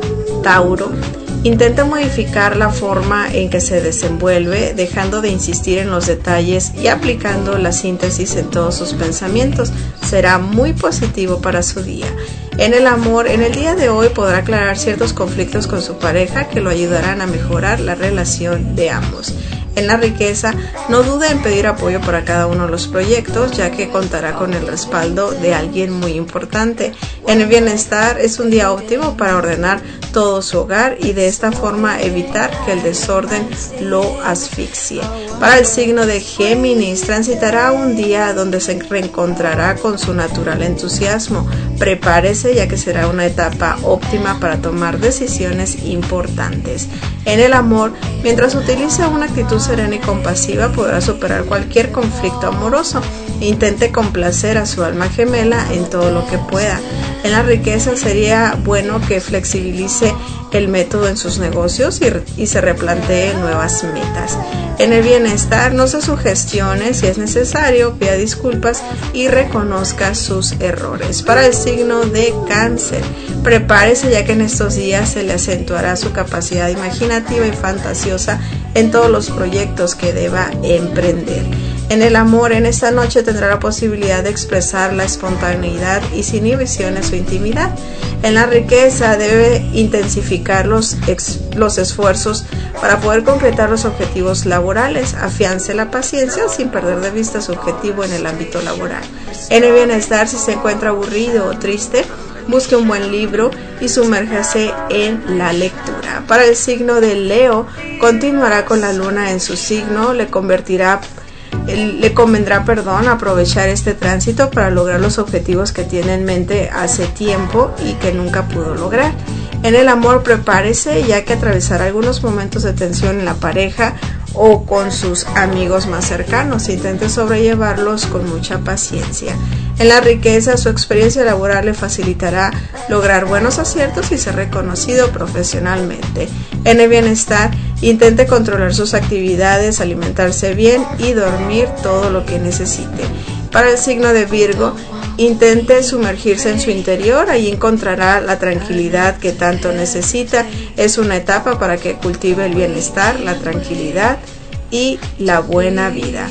Tauro, intenta modificar la forma en que se desenvuelve, dejando de insistir en los detalles y aplicando la síntesis en todos sus pensamientos. Será muy positivo para su día. En el amor, en el día de hoy podrá aclarar ciertos conflictos con su pareja que lo ayudarán a mejorar la relación de ambos. En la riqueza, no dude en pedir apoyo para cada uno de los proyectos, ya que contará con el respaldo de alguien muy importante. En el bienestar, es un día óptimo para ordenar todo su hogar y de esta forma evitar que el desorden lo asfixie. Para el signo de Géminis, transitará un día donde se reencontrará con su natural entusiasmo. Prepárese, ya que será una etapa óptima para tomar decisiones importantes. En el amor, mientras utilice una actitud serena y compasiva, podrá superar cualquier conflicto amoroso. Intente complacer a su alma gemela en todo lo que pueda. En la riqueza, sería bueno que flexibilice el método en sus negocios y, y se replantee nuevas metas. En el bienestar, no se sugestione, si es necesario, pida disculpas y reconozca sus errores. Para el signo de Cáncer, prepárese, ya que en estos días se le acentuará su capacidad imaginativa y fantasiosa en todos los proyectos que deba emprender. En el amor, en esta noche tendrá la posibilidad de expresar la espontaneidad y sin inhibiciones su intimidad. En la riqueza debe intensificar los, ex, los esfuerzos para poder concretar los objetivos laborales. Afiance la paciencia sin perder de vista su objetivo en el ámbito laboral. En el bienestar, si se encuentra aburrido o triste, busque un buen libro y sumérjase en la lectura. Para el signo de Leo, continuará con la luna en su signo, le convertirá le convendrá, perdón, aprovechar este tránsito para lograr los objetivos que tiene en mente hace tiempo y que nunca pudo lograr. En el amor, prepárese, ya que atravesará algunos momentos de tensión en la pareja o con sus amigos más cercanos. Intente sobrellevarlos con mucha paciencia. En la riqueza, su experiencia laboral le facilitará lograr buenos aciertos y ser reconocido profesionalmente. En el bienestar, intente controlar sus actividades, alimentarse bien y dormir todo lo que necesite. Para el signo de Virgo, intente sumergirse en su interior, ahí encontrará la tranquilidad que tanto necesita. Es una etapa para que cultive el bienestar, la tranquilidad y la buena vida.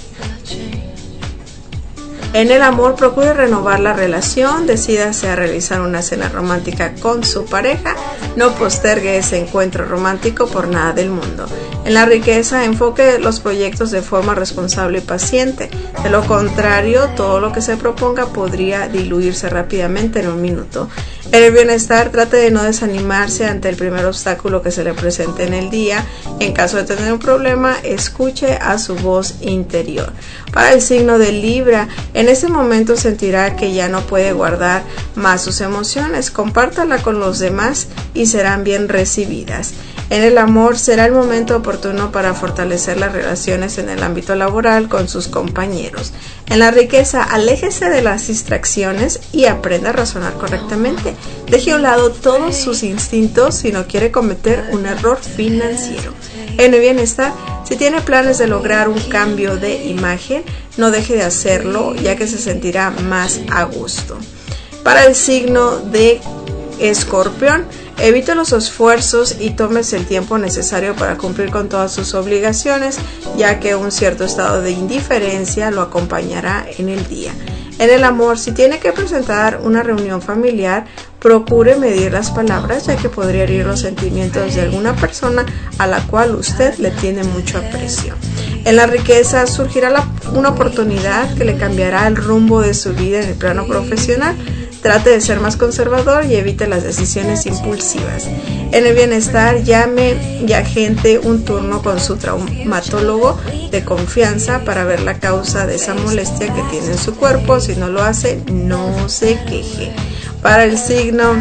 En el amor, procure renovar la relación, decídase a realizar una cena romántica con su pareja, no postergue ese encuentro romántico por nada del mundo. En la riqueza, enfoque los proyectos de forma responsable y paciente, de lo contrario, todo lo que se proponga podría diluirse rápidamente en un minuto. En el bienestar, trate de no desanimarse ante el primer obstáculo que se le presente en el día. En caso de tener un problema, escuche a su voz interior. Para el signo de Libra, en este momento sentirá que ya no puede guardar más sus emociones. Compártala con los demás y serán bien recibidas. En el amor, será el momento oportuno para fortalecer las relaciones en el ámbito laboral con sus compañeros. En la riqueza, aléjese de las distracciones y aprenda a razonar correctamente. Deje a un lado todos sus instintos si no quiere cometer un error financiero. En el bienestar, si tiene planes de lograr un cambio de imagen, no deje de hacerlo, ya que se sentirá más a gusto. Para el signo de Escorpión, evite los esfuerzos y tómese el tiempo necesario para cumplir con todas sus obligaciones, ya que un cierto estado de indiferencia lo acompañará en el día. En el amor, si tiene que presentar una reunión familiar, procure medir las palabras, ya que podría herir los sentimientos de alguna persona a la cual usted le tiene mucho aprecio. En la riqueza, surgirá la, una oportunidad que le cambiará el rumbo de su vida en el plano profesional. Trate de ser más conservador y evite las decisiones impulsivas. En el bienestar, llame y agende un turno con su traumatólogo de confianza para ver la causa de esa molestia que tiene en su cuerpo. Si no lo hace, no se queje. Para el signo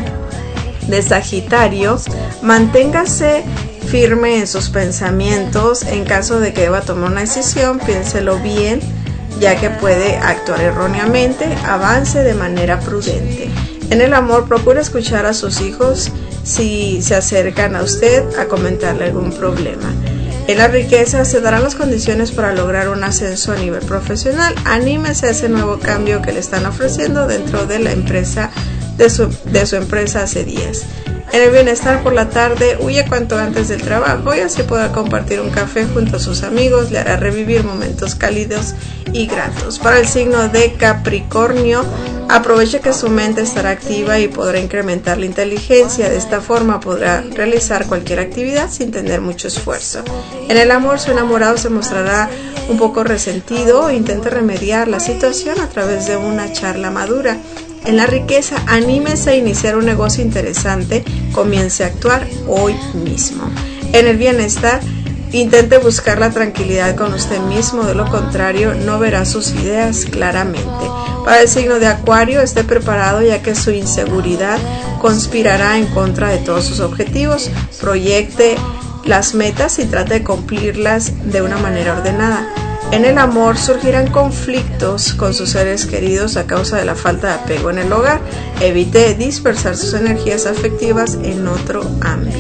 de Sagitario, manténgase firme en sus pensamientos. En caso de que deba tomar una decisión, piénselo bien, ya que puede actuar erróneamente. Avance de manera prudente. En el amor, procure escuchar a sus hijos si se acercan a usted a comentarle algún problema. En la riqueza, se darán las condiciones para lograr un ascenso a nivel profesional. Anímese a ese nuevo cambio que le están ofreciendo dentro de la empresa de su, de su empresa hace días. En el bienestar, por la tarde, huye cuanto antes del trabajo y así podrá compartir un café junto a sus amigos. Le hará revivir momentos cálidos y gratos. Para el signo de Capricornio, aproveche que su mente estará activa y podrá incrementar la inteligencia. De esta forma podrá realizar cualquier actividad sin tener mucho esfuerzo. En el amor, su enamorado se mostrará un poco resentido. Intente remediar la situación a través de una charla madura. En la riqueza, anímese a iniciar un negocio interesante, comience a actuar hoy mismo. En el bienestar, intente buscar la tranquilidad con usted mismo, de lo contrario no verá sus ideas claramente. Para el signo de Acuario, esté preparado, ya que su inseguridad conspirará en contra de todos sus objetivos. Proyecte las metas y trate de cumplirlas de una manera ordenada. En el amor, surgirán conflictos con sus seres queridos a causa de la falta de apego en el hogar. Evite dispersar sus energías afectivas en otro ámbito.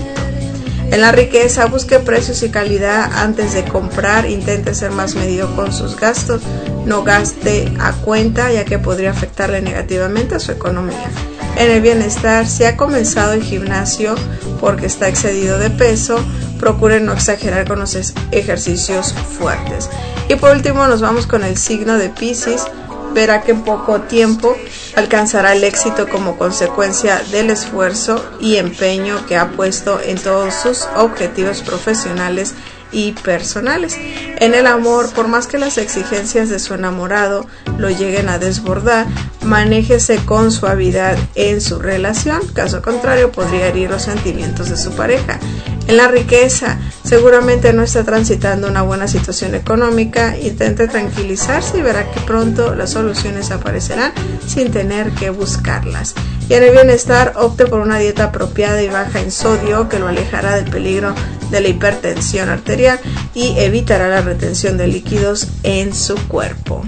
En la riqueza, busque precios y calidad antes de comprar. Intente ser más medido con sus gastos. No gaste a cuenta, ya que podría afectarle negativamente a su economía. En el bienestar, si ha comenzado el gimnasio porque está excedido de peso, procure no exagerar con los ejercicios fuertes. Y por último nos vamos con el signo de Piscis. Verá que en poco tiempo alcanzará el éxito como consecuencia del esfuerzo y empeño que ha puesto en todos sus objetivos profesionales y personales. En el amor, por más que las exigencias de su enamorado lo lleguen a desbordar, manéjese con suavidad en su relación, caso contrario podría herir los sentimientos de su pareja. En la riqueza, seguramente no está transitando una buena situación económica, intente tranquilizarse y verá que pronto las soluciones aparecerán sin tener que buscarlas. Y en el bienestar, opte por una dieta apropiada y baja en sodio que lo alejará del peligro de la hipertensión arterial y evitará la retención de líquidos en su cuerpo.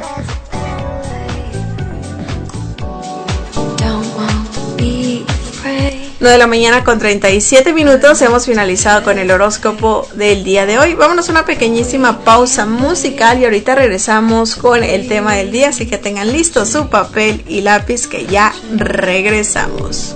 nueve de la mañana con treinta y siete minutos, hemos finalizado con el horóscopo del día de hoy. Vámonos a una pequeñísima pausa musical y ahorita regresamos con el tema del día, así que tengan listo su papel y lápiz que ya regresamos.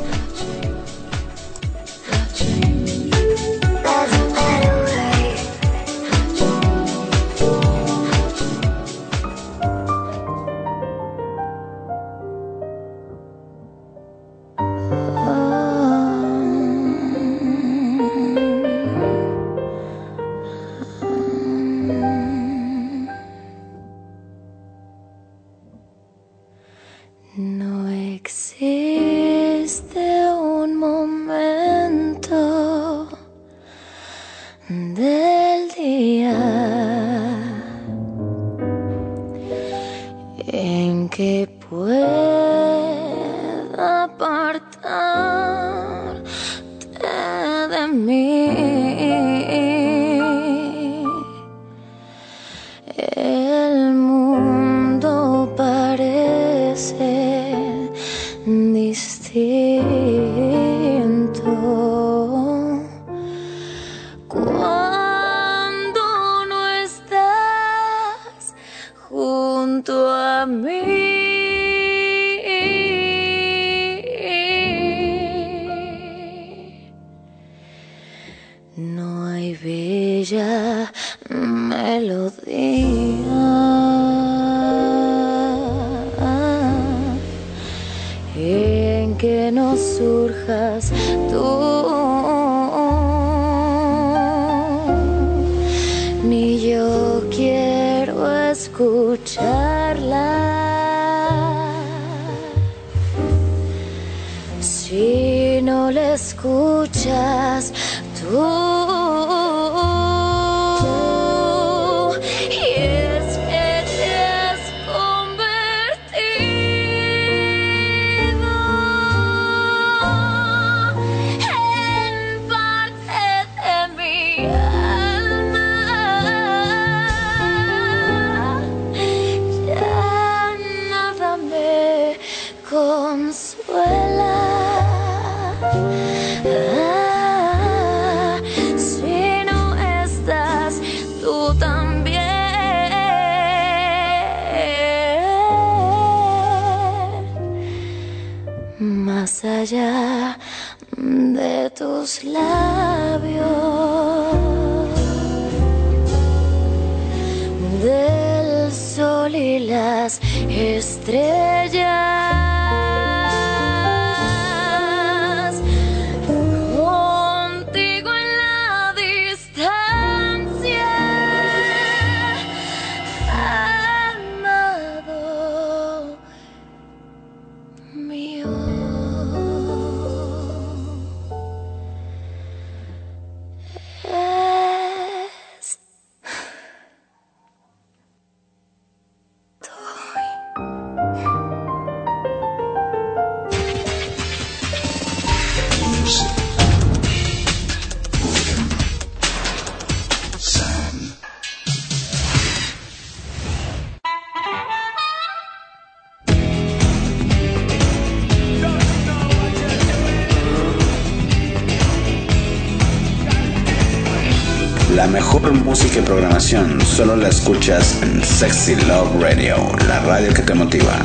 La mejor música y programación solo la escuchas en Sexy Love Radio, la radio que te motiva.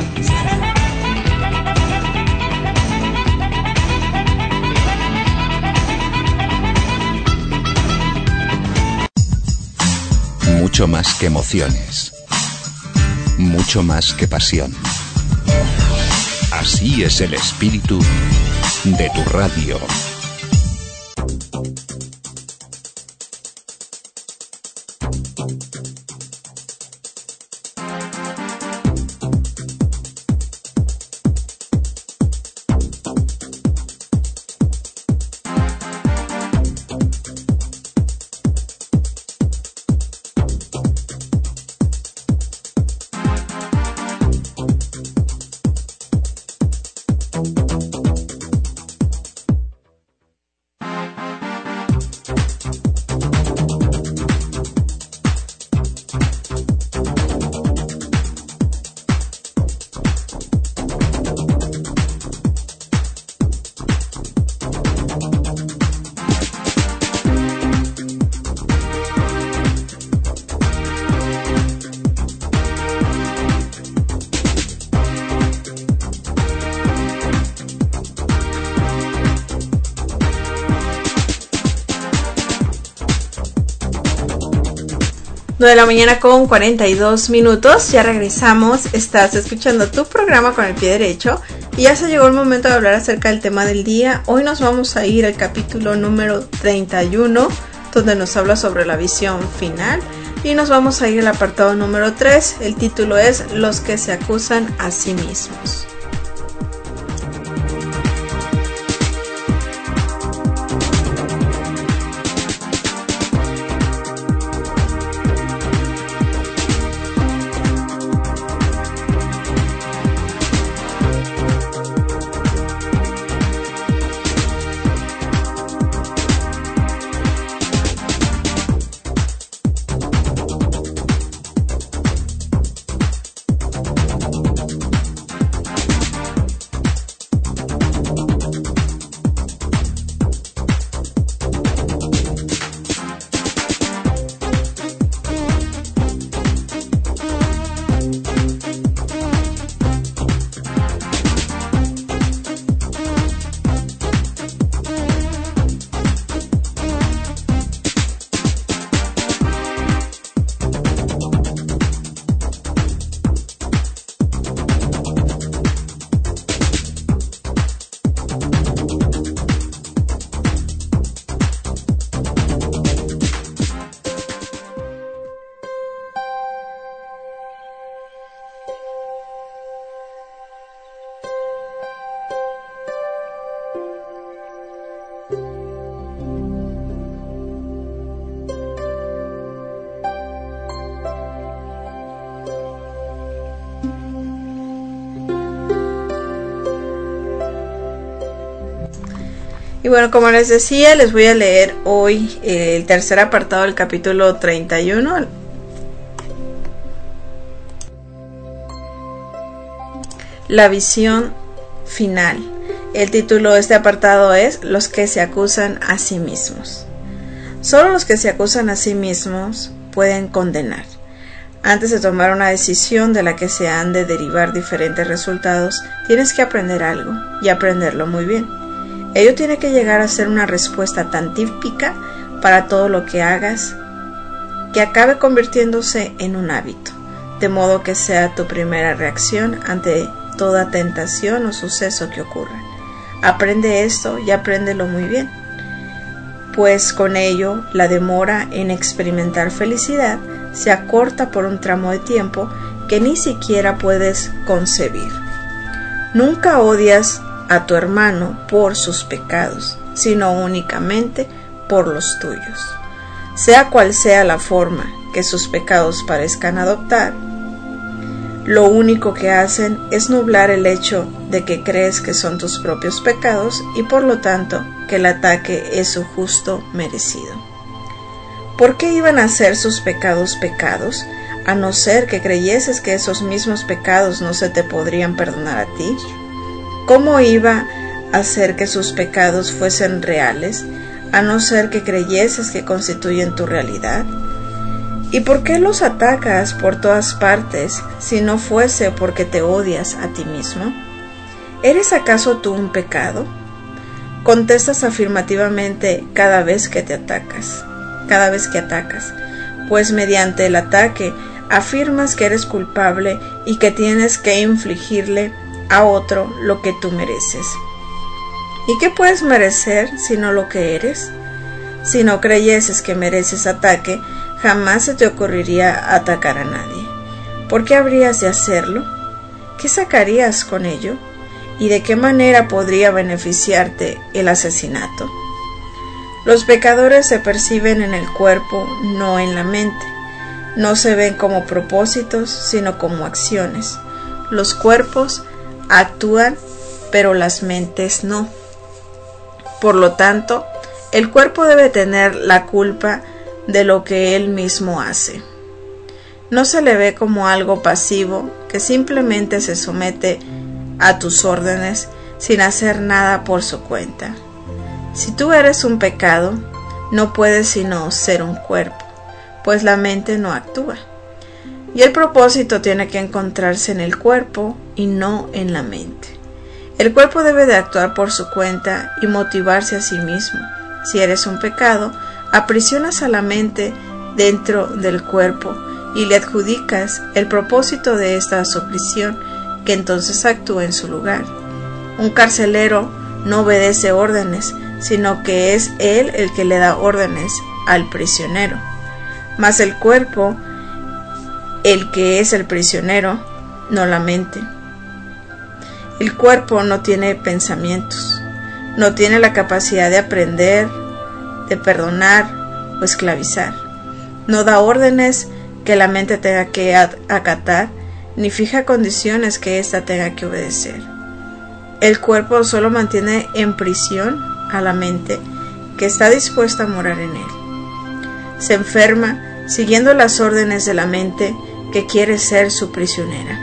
Mucho más que emociones. Mucho más que pasión. Así es el espíritu de tu radio. nueve de la mañana con cuarenta y dos minutos, ya regresamos, estás escuchando tu programa con el pie derecho y ya se llegó el momento de hablar acerca del tema del día. Hoy nos vamos a ir al capítulo número treinta y uno, donde nos habla sobre la visión final, y nos vamos a ir al apartado número tres, el título es Los que se acusan a sí mismos. Y bueno, como les decía, les voy a leer hoy eh, el tercer apartado del capítulo treinta y uno. La visión final. El título de este apartado es Los que se acusan a sí mismos. Solo los que se acusan a sí mismos pueden condenar. Antes de tomar una decisión de la que se han de derivar diferentes resultados, tienes que aprender algo y aprenderlo muy bien. Ello tiene que llegar a ser una respuesta tan típica para todo lo que hagas que acabe convirtiéndose en un hábito, de modo que sea tu primera reacción ante toda tentación o suceso que ocurra. Aprende esto y apréndelo muy bien, pues con ello la demora en experimentar felicidad se acorta por un tramo de tiempo que ni siquiera puedes concebir. Nunca odias a tu hermano por sus pecados, sino únicamente por los tuyos. Sea cual sea la forma que sus pecados parezcan adoptar, lo único que hacen es nublar el hecho de que crees que son tus propios pecados y por lo tanto que el ataque es su justo merecido. ¿Por qué iban a ser sus pecados pecados, a no ser que creyeses que esos mismos pecados no se te podrían perdonar a ti? ¿Cómo iba a hacer que sus pecados fuesen reales, a no ser que creyeses que constituyen tu realidad? ¿Y por qué los atacas por todas partes si no fuese porque te odias a ti mismo? ¿Eres acaso tú un pecado? Contestas afirmativamente cada vez que te atacas, cada vez que atacas, pues mediante el ataque afirmas que eres culpable y que tienes que infligirle a otro lo que tú mereces. ¿Y qué puedes merecer sino lo que eres? Si no creyeses que mereces ataque, jamás se te ocurriría atacar a nadie. ¿Por qué habrías de hacerlo? ¿Qué sacarías con ello? ¿Y de qué manera podría beneficiarte el asesinato? Los pecadores se perciben en el cuerpo, no en la mente. No se ven como propósitos, sino como acciones. Los cuerpos actúan, pero las mentes no. Por lo tanto, el cuerpo debe tener la culpa de lo que él mismo hace. No se le ve como algo pasivo que simplemente se somete a tus órdenes sin hacer nada por su cuenta. Si tú eres un pecado, no puedes sino ser un cuerpo, pues la mente no actúa. Y el propósito tiene que encontrarse en el cuerpo y no en la mente. El cuerpo debe de actuar por su cuenta y motivarse a sí mismo. Si eres un pecado, aprisionas a la mente dentro del cuerpo y le adjudicas el propósito de esta a su prisión, que entonces actúa en su lugar. Un carcelero no obedece órdenes, sino que es él el que le da órdenes al prisionero. Mas el cuerpo, el que es el prisionero, no la mente. El cuerpo no tiene pensamientos, no tiene la capacidad de aprender, de perdonar o esclavizar. No da órdenes que la mente tenga que acatar, ni fija condiciones que ésta tenga que obedecer. El cuerpo solo mantiene en prisión a la mente, que está dispuesta a morar en él. Se enferma siguiendo las órdenes de la mente, que quiere ser su prisionera.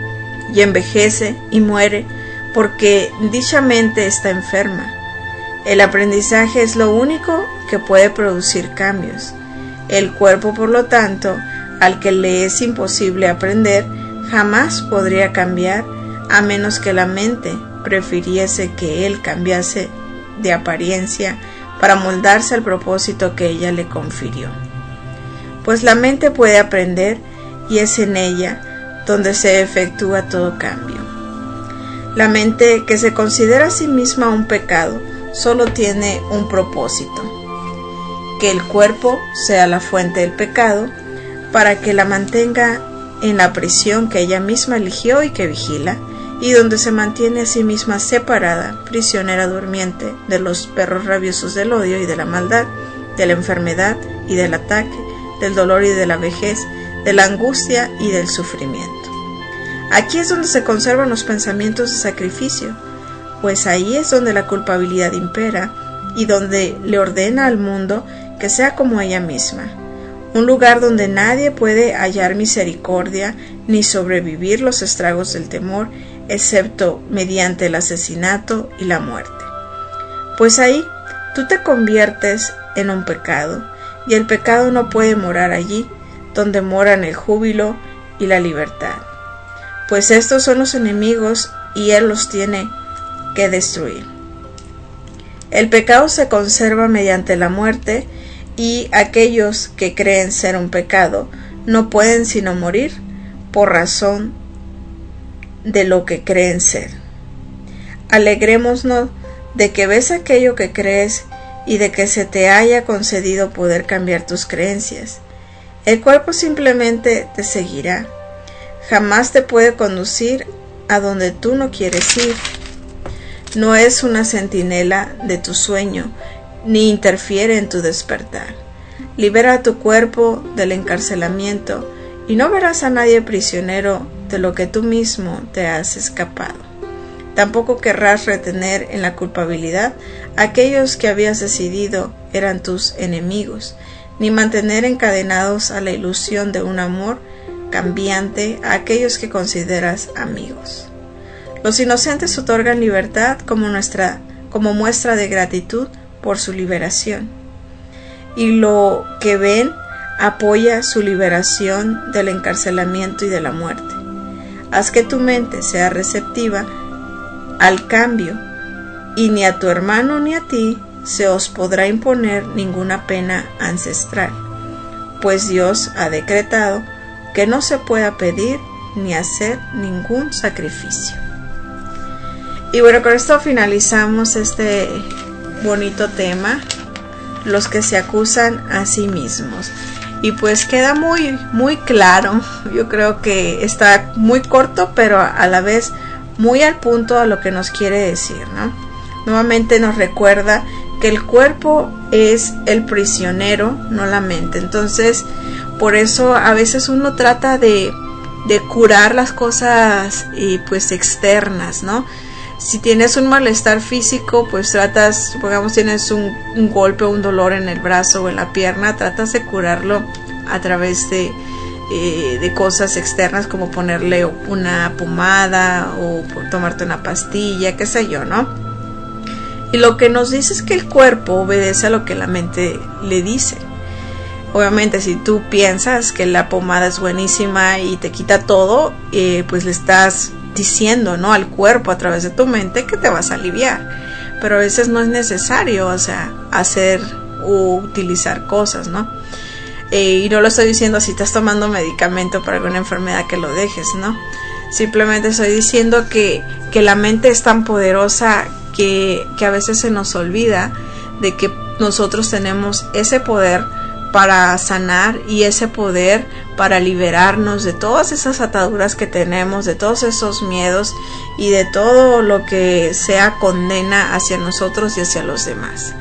Y envejece y muere porque dicha mente está enferma. El aprendizaje es lo único que puede producir cambios. El cuerpo, por lo tanto, al que le es imposible aprender, jamás podría cambiar, a menos que la mente prefiriese que él cambiase de apariencia para moldarse al propósito que ella le confirió. Pues la mente puede aprender y es en ella donde se efectúa todo cambio. La mente, que se considera a sí misma un pecado, solo tiene un propósito: que el cuerpo sea la fuente del pecado, para que la mantenga en la prisión que ella misma eligió y que vigila, y donde se mantiene a sí misma separada, prisionera durmiente de los perros rabiosos del odio y de la maldad, de la enfermedad y del ataque, del dolor y de la vejez, de la angustia y del sufrimiento. Aquí es donde se conservan los pensamientos de sacrificio, pues ahí es donde la culpabilidad impera y donde le ordena al mundo que sea como ella misma, un lugar donde nadie puede hallar misericordia ni sobrevivir los estragos del temor, excepto mediante el asesinato y la muerte. Pues ahí tú te conviertes en un pecado, y el pecado no puede morar allí, donde moran el júbilo y la libertad, pues estos son los enemigos y él los tiene que destruir. El pecado se conserva mediante la muerte, y aquellos que creen ser un pecado no pueden sino morir por razón de lo que creen ser. Alegrémonos de que ves aquello que crees y de que se te haya concedido poder cambiar tus creencias. El cuerpo simplemente te seguirá. Jamás te puede conducir a donde tú no quieres ir. No es una centinela de tu sueño, ni interfiere en tu despertar. Libera a tu cuerpo del encarcelamiento y no verás a nadie prisionero de lo que tú mismo te has escapado. Tampoco querrás retener en la culpabilidad a aquellos que habías decidido eran tus enemigos, ni mantener encadenados a la ilusión de un amor cambiante a aquellos que consideras amigos. Los inocentes otorgan libertad como, nuestra, como muestra de gratitud por su liberación, y lo que ven apoya su liberación del encarcelamiento y de la muerte. Haz que tu mente sea receptiva al cambio, y ni a tu hermano ni a ti se os podrá imponer ninguna pena ancestral, pues Dios ha decretado que no se pueda pedir ni hacer ningún sacrificio. Y bueno, con esto finalizamos este bonito tema, los que se acusan a sí mismos. Y pues queda muy, muy claro, yo creo que está muy corto, pero a la vez muy al punto a lo que nos quiere decir, ¿no? Nuevamente nos recuerda que el cuerpo es el prisionero, no la mente. Entonces, por eso a veces uno trata de, de curar las cosas y pues externas, ¿no? Si tienes un malestar físico, pues tratas, supongamos tienes un, un golpe o un dolor en el brazo o en la pierna, tratas de curarlo a través de, eh, de cosas externas como ponerle una pomada o tomarte una pastilla, qué sé yo, ¿no? Y lo que nos dice es que el cuerpo obedece a lo que la mente le dice. Obviamente si tú piensas que la pomada es buenísima y te quita todo, eh, pues le estás diciendo, ¿no?, al cuerpo a través de tu mente que te vas a aliviar, pero a veces no es necesario, o sea, hacer o utilizar cosas, ¿no? Eh, y no lo estoy diciendo si estás tomando medicamento para alguna enfermedad que lo dejes, ¿no? Simplemente estoy diciendo que, que la mente es tan poderosa que, que a veces se nos olvida de que nosotros tenemos ese poder para sanar y ese poder para liberarnos de todas esas ataduras que tenemos, de todos esos miedos y de todo lo que sea condena hacia nosotros y hacia los demás.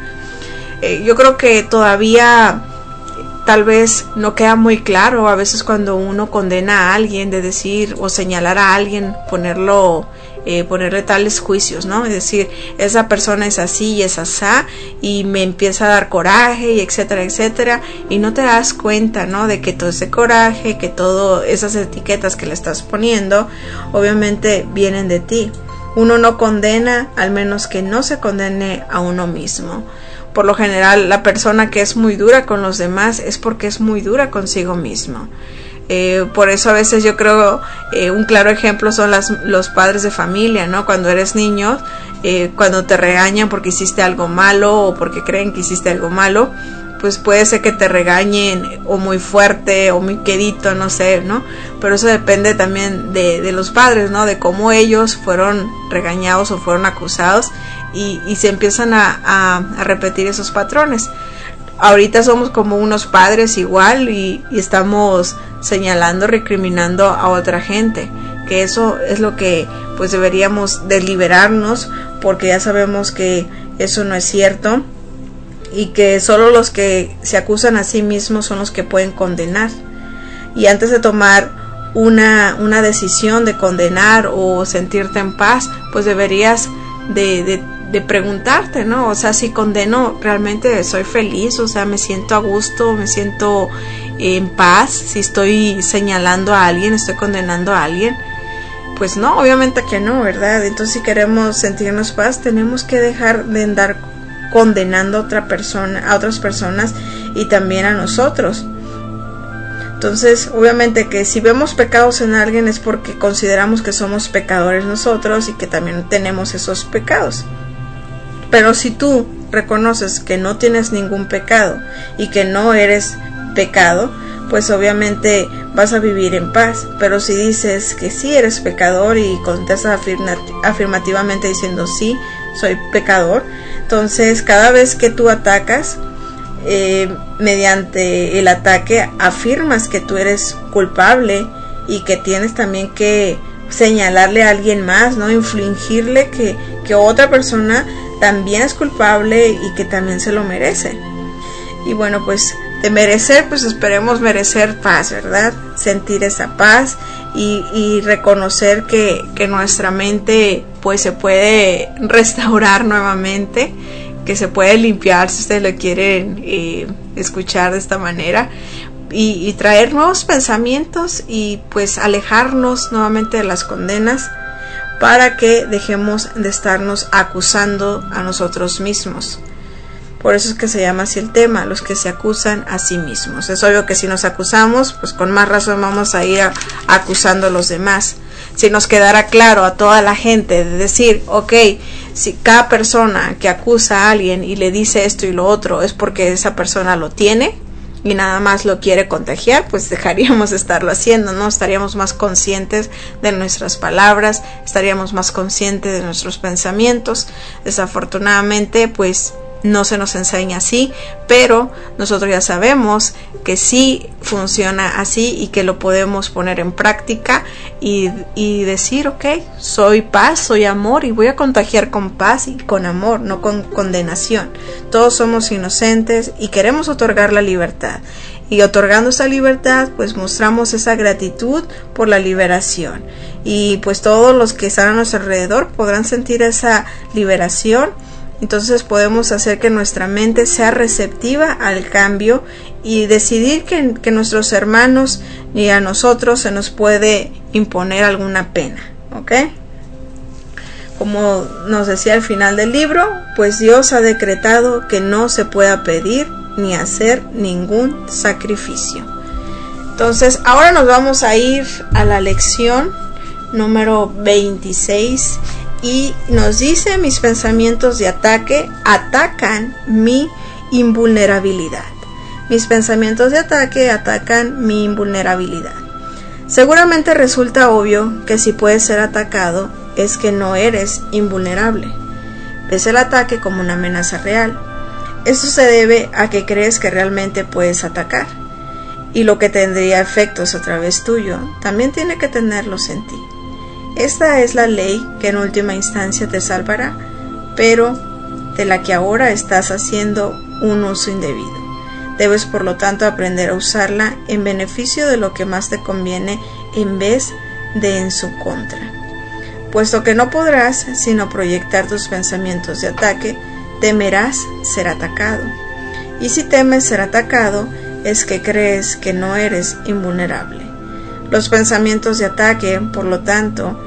Eh, yo creo que todavía tal vez no queda muy claro a veces cuando uno condena a alguien, de decir o señalar a alguien, ponerlo Eh, ponerle tales juicios, ¿no? Es decir, esa persona es así y es asá y me empieza a dar coraje y etcétera, etcétera, y no te das cuenta, ¿no?, de que todo ese coraje, que todas esas etiquetas que le estás poniendo obviamente vienen de ti. Uno no condena al menos que no se condene a uno mismo. Por lo general, la persona que es muy dura con los demás es porque es muy dura consigo mismo. Eh, por eso a veces yo creo eh, un claro ejemplo son las, los padres de familia, ¿no? Cuando eres niño, eh, cuando te regañan porque hiciste algo malo o porque creen que hiciste algo malo, pues puede ser que te regañen o muy fuerte o muy quedito, no sé, ¿no? Pero eso depende también de, de los padres, ¿no? De cómo ellos fueron regañados o fueron acusados y, y se empiezan a, a, a repetir esos patrones. Ahorita somos como unos padres igual y, y estamos señalando, recriminando a otra gente, que eso es lo que pues deberíamos de liberarnos, porque ya sabemos que eso no es cierto y que solo los que se acusan a sí mismos son los que pueden condenar. Y antes de tomar una, una decisión de condenar o sentirte en paz, pues deberías de, de de preguntarte, ¿no? O sea, si condeno, realmente soy feliz, o sea, me siento a gusto, me siento en paz. Si estoy señalando a alguien, estoy condenando a alguien, pues no, obviamente que no, ¿verdad? Entonces, si queremos sentirnos paz, tenemos que dejar de andar condenando a otra persona, a otras personas y también a nosotros. Entonces, obviamente que si vemos pecados en alguien es porque consideramos que somos pecadores nosotros y que también tenemos esos pecados. Pero si tú reconoces que no tienes ningún pecado y que no eres pecado, pues obviamente vas a vivir en paz. Pero si dices que sí eres pecador y contestas afirmativamente diciendo sí, soy pecador, entonces cada vez que tú atacas, eh, mediante el ataque afirmas que tú eres culpable y que tienes también que señalarle a alguien más, ¿no? Infligirle que, que otra persona también es culpable y que también se lo merece. Y bueno, pues de merecer, pues esperemos merecer paz, ¿verdad? Sentir esa paz y, y reconocer que, que nuestra mente pues se puede restaurar nuevamente, que se puede limpiar, si ustedes lo quieren eh, escuchar de esta manera, y, y traer nuevos pensamientos y pues alejarnos nuevamente de las condenas, para que dejemos de estarnos acusando a nosotros mismos. Por eso es que se llama así el tema, los que se acusan a sí mismos. Es obvio que si nos acusamos, pues con más razón vamos a ir a, acusando a los demás. Si nos quedara claro a toda la gente de decir, ok, si cada persona que acusa a alguien y le dice esto y lo otro es porque esa persona lo tiene, y nada más lo quiere contagiar, pues dejaríamos de estarlo haciendo, ¿no? Estaríamos más conscientes de nuestras palabras, estaríamos más conscientes de nuestros pensamientos. Desafortunadamente, pues no se nos enseña así, pero nosotros ya sabemos que sí funciona así y que lo podemos poner en práctica y, y decir, ok, soy paz, soy amor y voy a contagiar con paz y con amor, no con condenación. Todos somos inocentes y queremos otorgar la libertad. Y otorgando esa libertad, pues mostramos esa gratitud por la liberación. Y pues todos los que están a nuestro alrededor podrán sentir esa liberación. Entonces podemos hacer que nuestra mente sea receptiva al cambio y decidir que, que nuestros hermanos ni a nosotros se nos puede imponer alguna pena, ¿ok? Como nos decía al final del libro, pues Dios ha decretado que no se pueda pedir ni hacer ningún sacrificio. Entonces ahora nos vamos a ir a la lección número veintiséis. Y nos dice: mis pensamientos de ataque atacan mi invulnerabilidad. Mis pensamientos de ataque atacan mi invulnerabilidad. Seguramente resulta obvio que si puedes ser atacado es que no eres invulnerable. Ves el ataque como una amenaza real. Esto se debe a que crees que realmente puedes atacar. Y lo que tendría efectos a través tuyo también tiene que tenerlos en ti. Esta es la ley que en última instancia te salvará, pero de la que ahora estás haciendo un uso indebido. Debes por lo tanto aprender a usarla en beneficio de lo que más te conviene en vez de en su contra. Puesto que no podrás sino proyectar tus pensamientos de ataque, temerás ser atacado. Y si temes ser atacado, es que crees que no eres invulnerable. Los pensamientos de ataque, por lo tanto,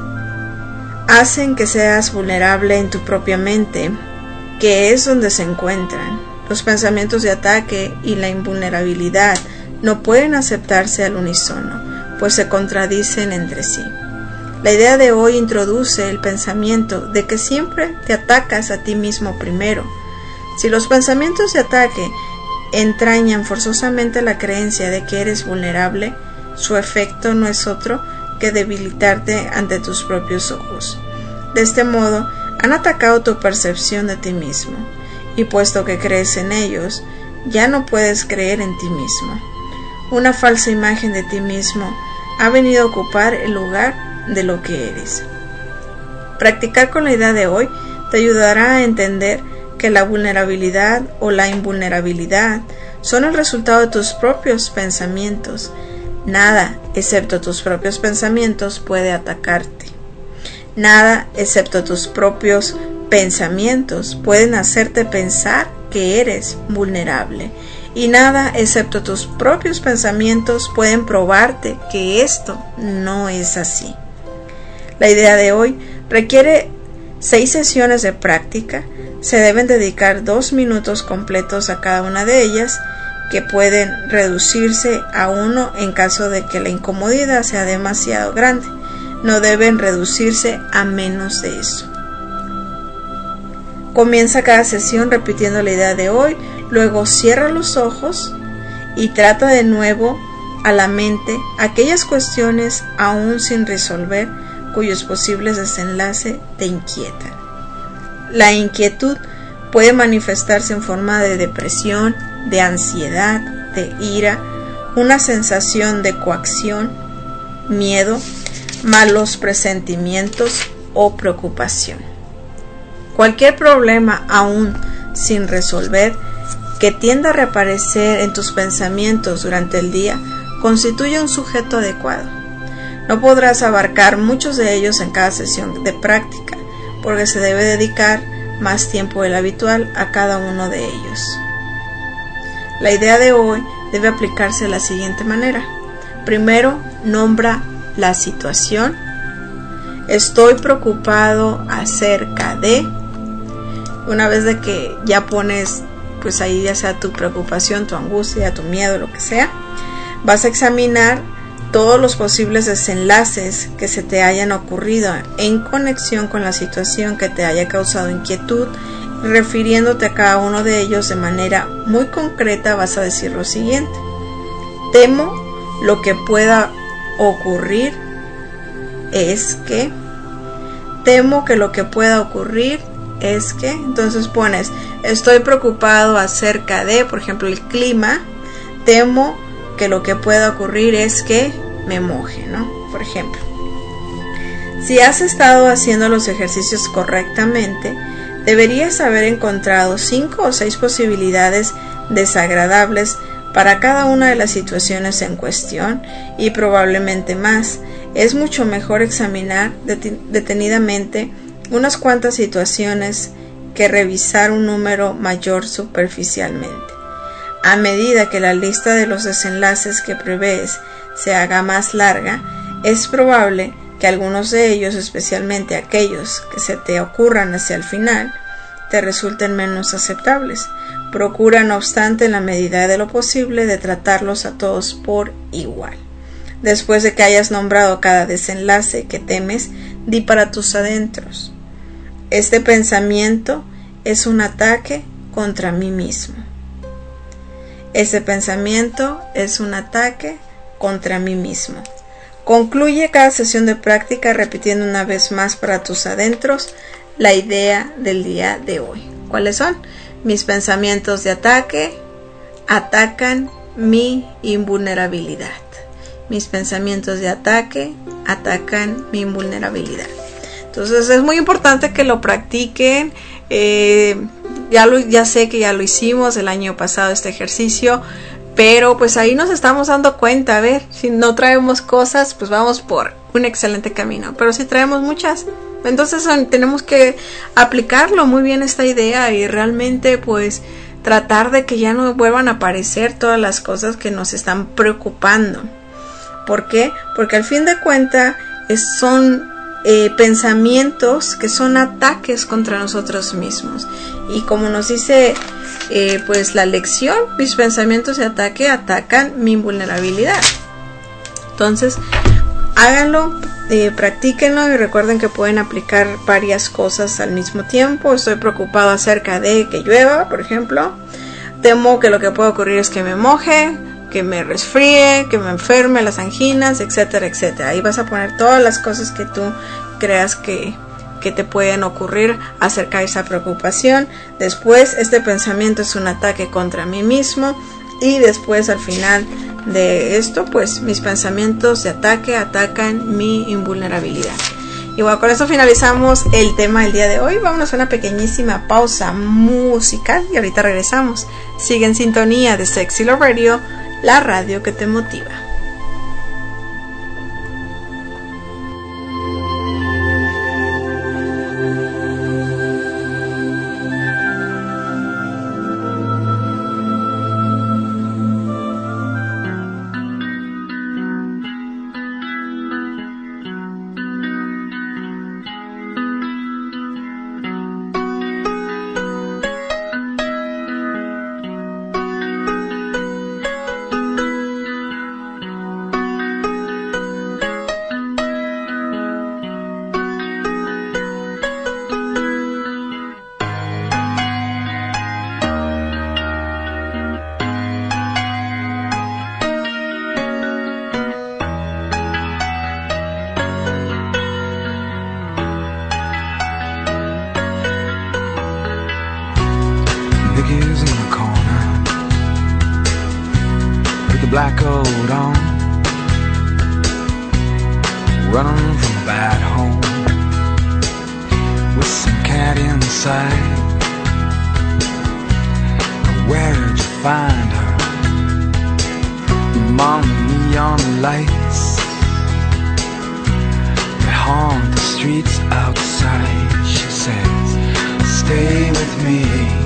hacen que seas vulnerable en tu propia mente, que es donde se encuentran. Los pensamientos de ataque y la invulnerabilidad no pueden aceptarse al unísono, pues se contradicen entre sí. La idea de hoy introduce el pensamiento de que siempre te atacas a ti mismo primero. Si los pensamientos de ataque entrañan forzosamente la creencia de que eres vulnerable, su efecto no es otro que debilitarte ante tus propios ojos. De este modo, han atacado tu percepción de ti mismo, y puesto que crees en ellos, ya no puedes creer en ti mismo. Una falsa imagen de ti mismo ha venido a ocupar el lugar de lo que eres. Practicar con la idea de hoy te ayudará a entender que la vulnerabilidad o la invulnerabilidad son el resultado de tus propios pensamientos. Nada, excepto tus propios pensamientos, puede atacarte. Nada, excepto tus propios pensamientos, pueden hacerte pensar que eres vulnerable. Y nada, excepto tus propios pensamientos, pueden probarte que esto no es así. La idea de hoy requiere seis sesiones de práctica. Se deben dedicar dos minutos completos a cada una de ellas, que pueden reducirse a uno en caso de que la incomodidad sea demasiado grande. No deben reducirse a menos de eso. Comienza cada sesión repitiendo la idea de hoy, luego cierra los ojos y trata de nuevo a la mente aquellas cuestiones aún sin resolver cuyos posibles desenlaces te inquietan. La inquietud puede manifestarse en forma de depresión, de ansiedad, de ira, una sensación de coacción, miedo, malos presentimientos o preocupación. Cualquier problema aún sin resolver que tienda a reaparecer en tus pensamientos durante el día constituye un sujeto adecuado. No podrás abarcar muchos de ellos en cada sesión de práctica, porque se debe dedicar más tiempo del habitual a cada uno de ellos. La idea de hoy debe aplicarse de la siguiente manera. Primero, nombra la situación. Estoy preocupado acerca de. Una vez de que ya pones, pues ahí ya sea tu preocupación, tu angustia, tu miedo, lo que sea, vas a examinar todos los posibles desenlaces que se te hayan ocurrido en conexión con la situación que te haya causado inquietud refiriéndote a cada uno de ellos de manera muy concreta, vas a decir lo siguiente: temo lo que pueda ocurrir es que, temo que lo que pueda ocurrir es que, entonces pones, estoy preocupado acerca de, por ejemplo, el clima, temo que lo que pueda ocurrir es que me moje, ¿no? Por ejemplo, si has estado haciendo los ejercicios correctamente, deberías haber encontrado cinco o seis posibilidades desagradables para cada una de las situaciones en cuestión y probablemente más. Es mucho mejor examinar detenidamente unas cuantas situaciones que revisar un número mayor superficialmente. A medida que la lista de los desenlaces que prevés se haga más larga, es probable que algunos de ellos, especialmente aquellos que se te ocurran hacia el final, te resulten menos aceptables. Procura, no obstante, en la medida de lo posible, de tratarlos a todos por igual. Después de que hayas nombrado cada desenlace que temes, di para tus adentros: este pensamiento es un ataque contra mí mismo. Este pensamiento es un ataque contra mí mismo. Concluye cada sesión de práctica repitiendo una vez más para tus adentros la idea del día de hoy. ¿Cuáles son? Mis pensamientos de ataque atacan mi invulnerabilidad. Mis pensamientos de ataque atacan mi invulnerabilidad. Entonces es muy importante que lo practiquen. Eh, ya, lo, ya sé que ya lo hicimos el año pasado este ejercicio, pero pues ahí nos estamos dando cuenta. A ver, si no traemos cosas, pues vamos por un excelente camino, pero si traemos muchas, entonces tenemos que aplicarlo muy bien esta idea y realmente pues tratar de que ya no vuelvan a aparecer todas las cosas que nos están preocupando. ¿Por qué? Porque al fin de cuentas son eh, pensamientos que son ataques contra nosotros mismos. Y como nos dice eh, pues la lección, mis pensamientos de ataque atacan mi invulnerabilidad. Entonces, háganlo, eh, practíquenlo y recuerden que pueden aplicar varias cosas al mismo tiempo. Estoy preocupado acerca de que llueva, por ejemplo. Temo que lo que puede ocurrir es que me moje, que me resfríe, que me enferme, las anginas, etcétera, etcétera. Ahí vas a poner todas las cosas que tú creas que, que te pueden ocurrir acerca de esa preocupación. Después, este pensamiento es un ataque contra mí mismo. Y después, al final de esto, pues mis pensamientos de ataque atacan mi invulnerabilidad. Y bueno, con esto finalizamos el tema del día de hoy. Vámonos a una pequeñísima pausa musical y ahorita regresamos. Sigue en sintonía de Sexy Love Radio, la radio que te motiva. Black coat on, running from a bad home, with some cat inside. Where'd you find her? Among the neon lights that haunt the streets outside. She says, stay with me,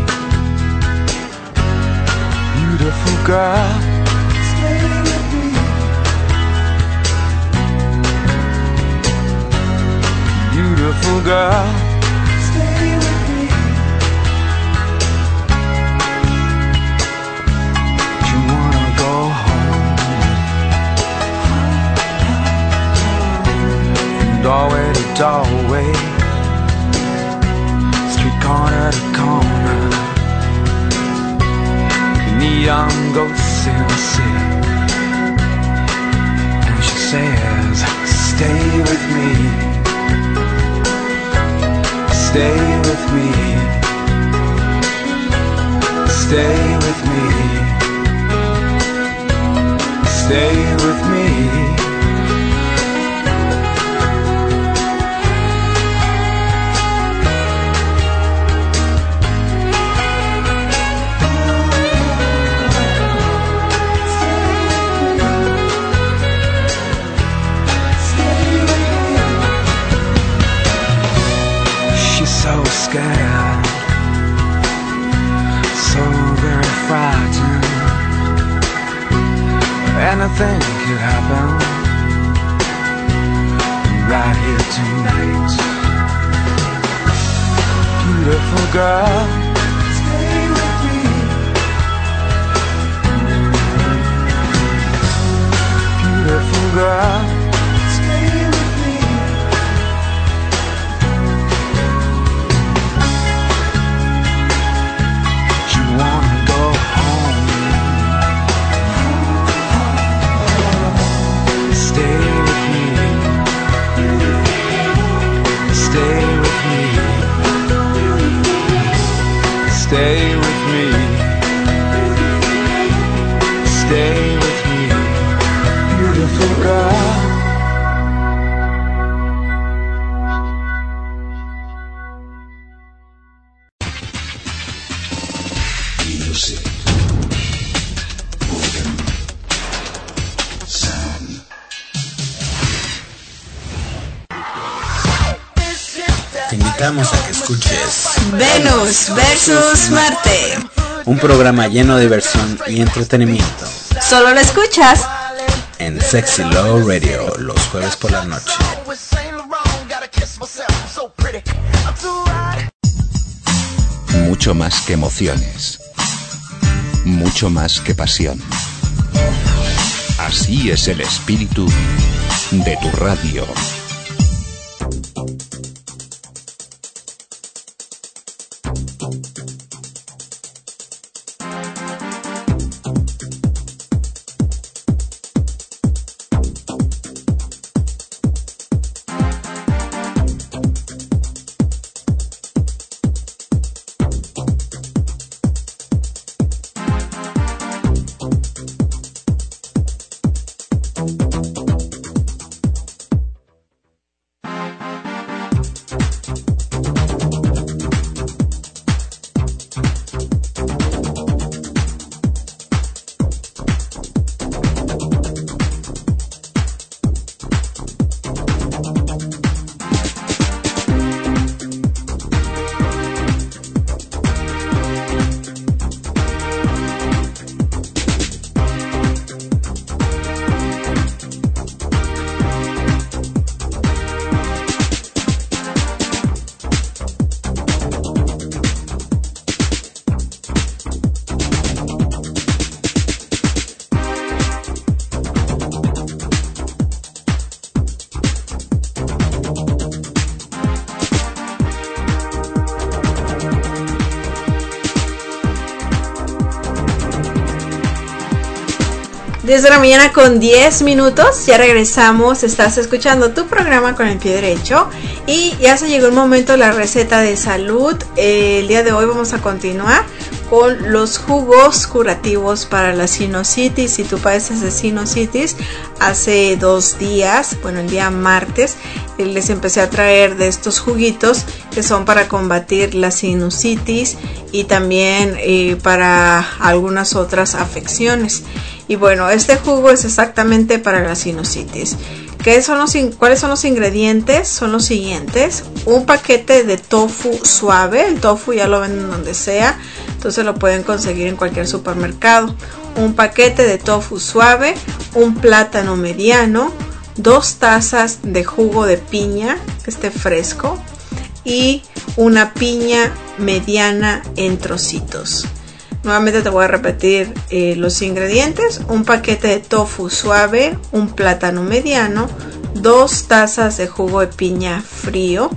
beautiful girl. Beautiful girl, stay with me. Do you wanna go home? From doorway to doorway, street corner to corner. Stay with me. Stay with me. Stay with me. So scared, so very frightened. Anything could happen right here tonight. Beautiful girl, stay with me. Beautiful girl, stay with me. Wanna go home. Stay with me. Stay with me. Stay with me. Stay with me. Beautiful girl. Te invitamos a que escuches Venus versus Marte, un programa lleno de diversión y entretenimiento. Solo lo escuchas en Sexy Love Radio los jueves por la noche. Mucho más que emociones, mucho más que pasión. Así es el espíritu de tu radio. diez de la mañana con diez minutos, ya regresamos, estás escuchando tu programa con el pie derecho y ya se llegó el momento de la receta de salud. Eh, el día de hoy vamos a continuar con los jugos curativos para la sinusitis. Si tú padeces de sinusitis, hace dos días, bueno el día martes, eh, les empecé a traer de estos juguitos que son para combatir la sinusitis y también eh, para algunas otras afecciones. Y bueno, este jugo es exactamente para la sinusitis. ¿Qué son los, ¿Cuáles son los ingredientes? Son los siguientes. Un paquete de tofu suave. El tofu ya lo venden donde sea, entonces lo pueden conseguir en cualquier supermercado. Un paquete de tofu suave, un plátano mediano, dos tazas de jugo de piña que esté fresco y una piña mediana en trocitos. Nuevamente te voy a repetir eh, los ingredientes: un paquete de tofu suave, un plátano mediano, dos tazas de jugo de piña frío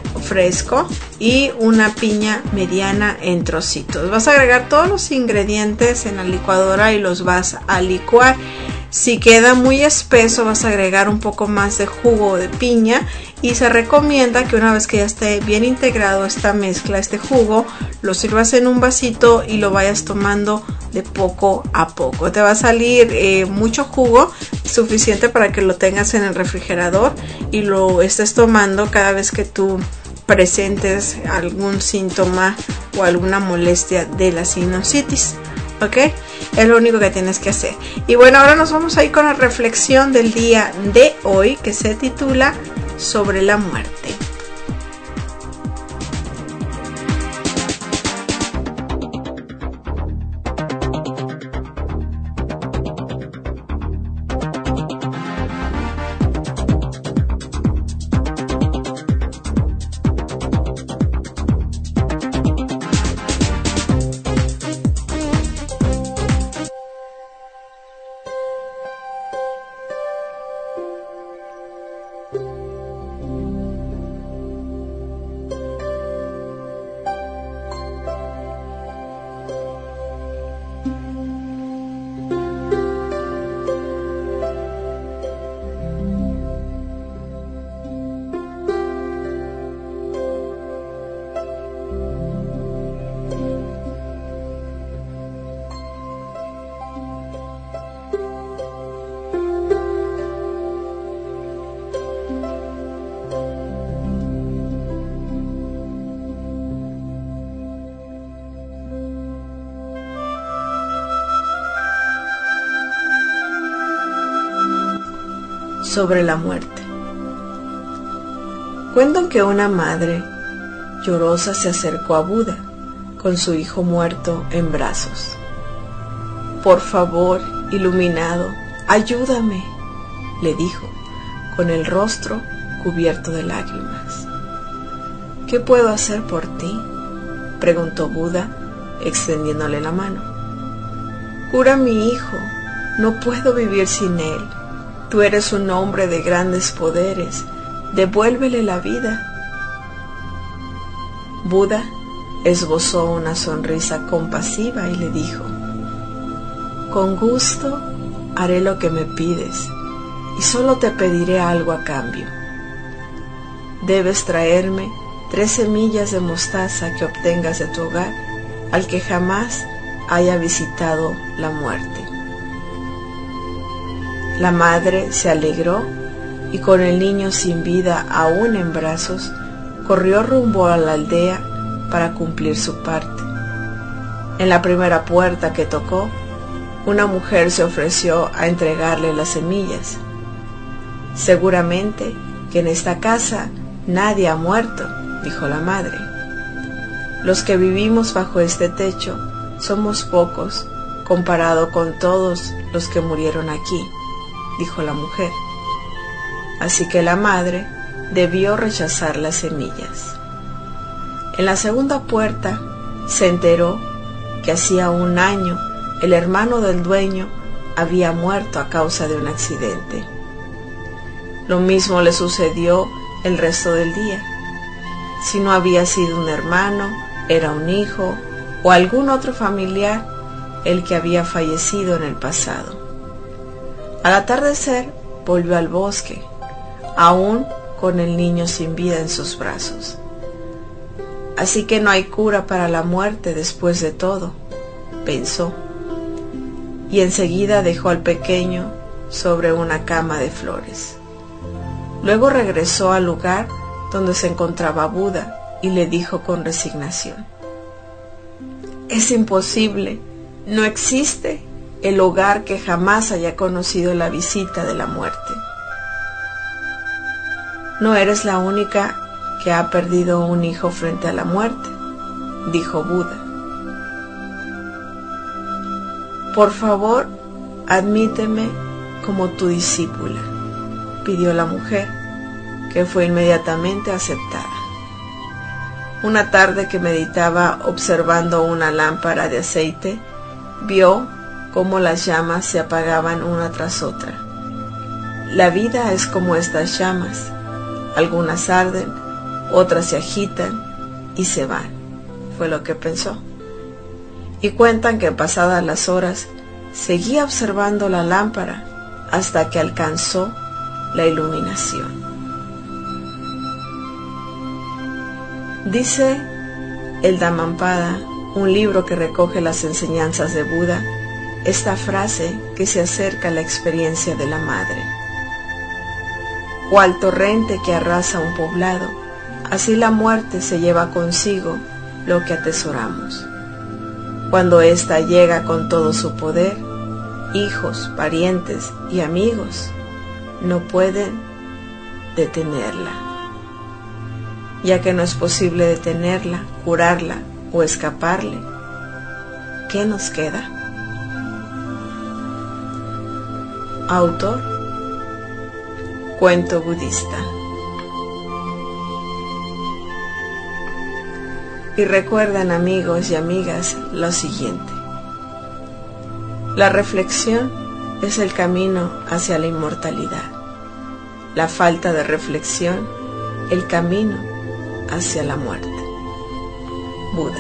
fresco y una piña mediana en trocitos. Vas a agregar todos los ingredientes en la licuadora y los vas a licuar. Si queda muy espeso, vas a agregar un poco más de jugo de piña y se recomienda que una vez que ya esté bien integrado esta mezcla, este jugo, lo sirvas en un vasito y lo vayas tomando de poco a poco. Te va a salir eh, mucho jugo, suficiente para que lo tengas en el refrigerador y lo estés tomando cada vez que tú presentes algún síntoma o alguna molestia de la sinusitis. ¿Ok? Es lo único que tienes que hacer. Y bueno, ahora nos vamos a ir con la reflexión del día de hoy, que se titula Sobre la muerte. Sobre la muerte. Cuentan que una madre llorosa se acercó a Buda con su hijo muerto en brazos. Por favor, iluminado, ayúdame, le dijo, con el rostro cubierto de lágrimas. ¿Qué puedo hacer por ti?, preguntó Buda, extendiéndole la mano. Cura a mi hijo, no puedo vivir sin él. Tú eres un hombre de grandes poderes, devuélvele la vida. Buda esbozó una sonrisa compasiva y le dijo, con gusto haré lo que me pides y solo te pediré algo a cambio. Debes traerme tres semillas de mostaza que obtengas de tu hogar al que jamás haya visitado la muerte. La madre se alegró y con el niño sin vida aún en brazos, corrió rumbo a la aldea para cumplir su parte. En la primera puerta que tocó, una mujer se ofreció a entregarle las semillas. Seguramente que en esta casa nadie ha muerto, dijo la madre. Los que vivimos bajo este techo somos pocos comparado con todos los que murieron aquí, dijo la mujer. Así que la madre debió rechazar las semillas. En la segunda puerta se enteró que hacía un año el hermano del dueño había muerto a causa de un accidente. Lo mismo le sucedió el resto del día. Si no había sido un hermano, era un hijo o algún otro familiar el que había fallecido en el pasado. Al atardecer volvió al bosque, aún con el niño sin vida en sus brazos. Así que no hay cura para la muerte después de todo, pensó, y enseguida dejó al pequeño sobre una cama de flores. Luego regresó al lugar donde se encontraba Buda y le dijo con resignación, es imposible, no existe el hogar que jamás haya conocido la visita de la muerte. No eres la única que ha perdido un hijo frente a la muerte, dijo Buda. Por favor, admíteme como tu discípula, pidió la mujer, que fue inmediatamente aceptada. Una tarde que meditaba observando una lámpara de aceite, vio cómo las llamas se apagaban una tras otra. La vida es como estas llamas, algunas arden, otras se agitan y se van, fue lo que pensó. Y cuentan que pasadas las horas, seguía observando la lámpara hasta que alcanzó la iluminación. Dice el Dhammapada, un libro que recoge las enseñanzas de Buda, esta frase que se acerca a la experiencia de la madre. Cual torrente que arrasa un poblado, así la muerte se lleva consigo lo que atesoramos. Cuando ésta llega con todo su poder, hijos, parientes y amigos no pueden detenerla. Ya que no es posible detenerla, curarla o escaparle, ¿qué nos queda? Autor, cuento budista. Y recuerden, amigos y amigas, lo siguiente: la reflexión es el camino hacia la inmortalidad. La falta de reflexión, el camino hacia la muerte. Buda.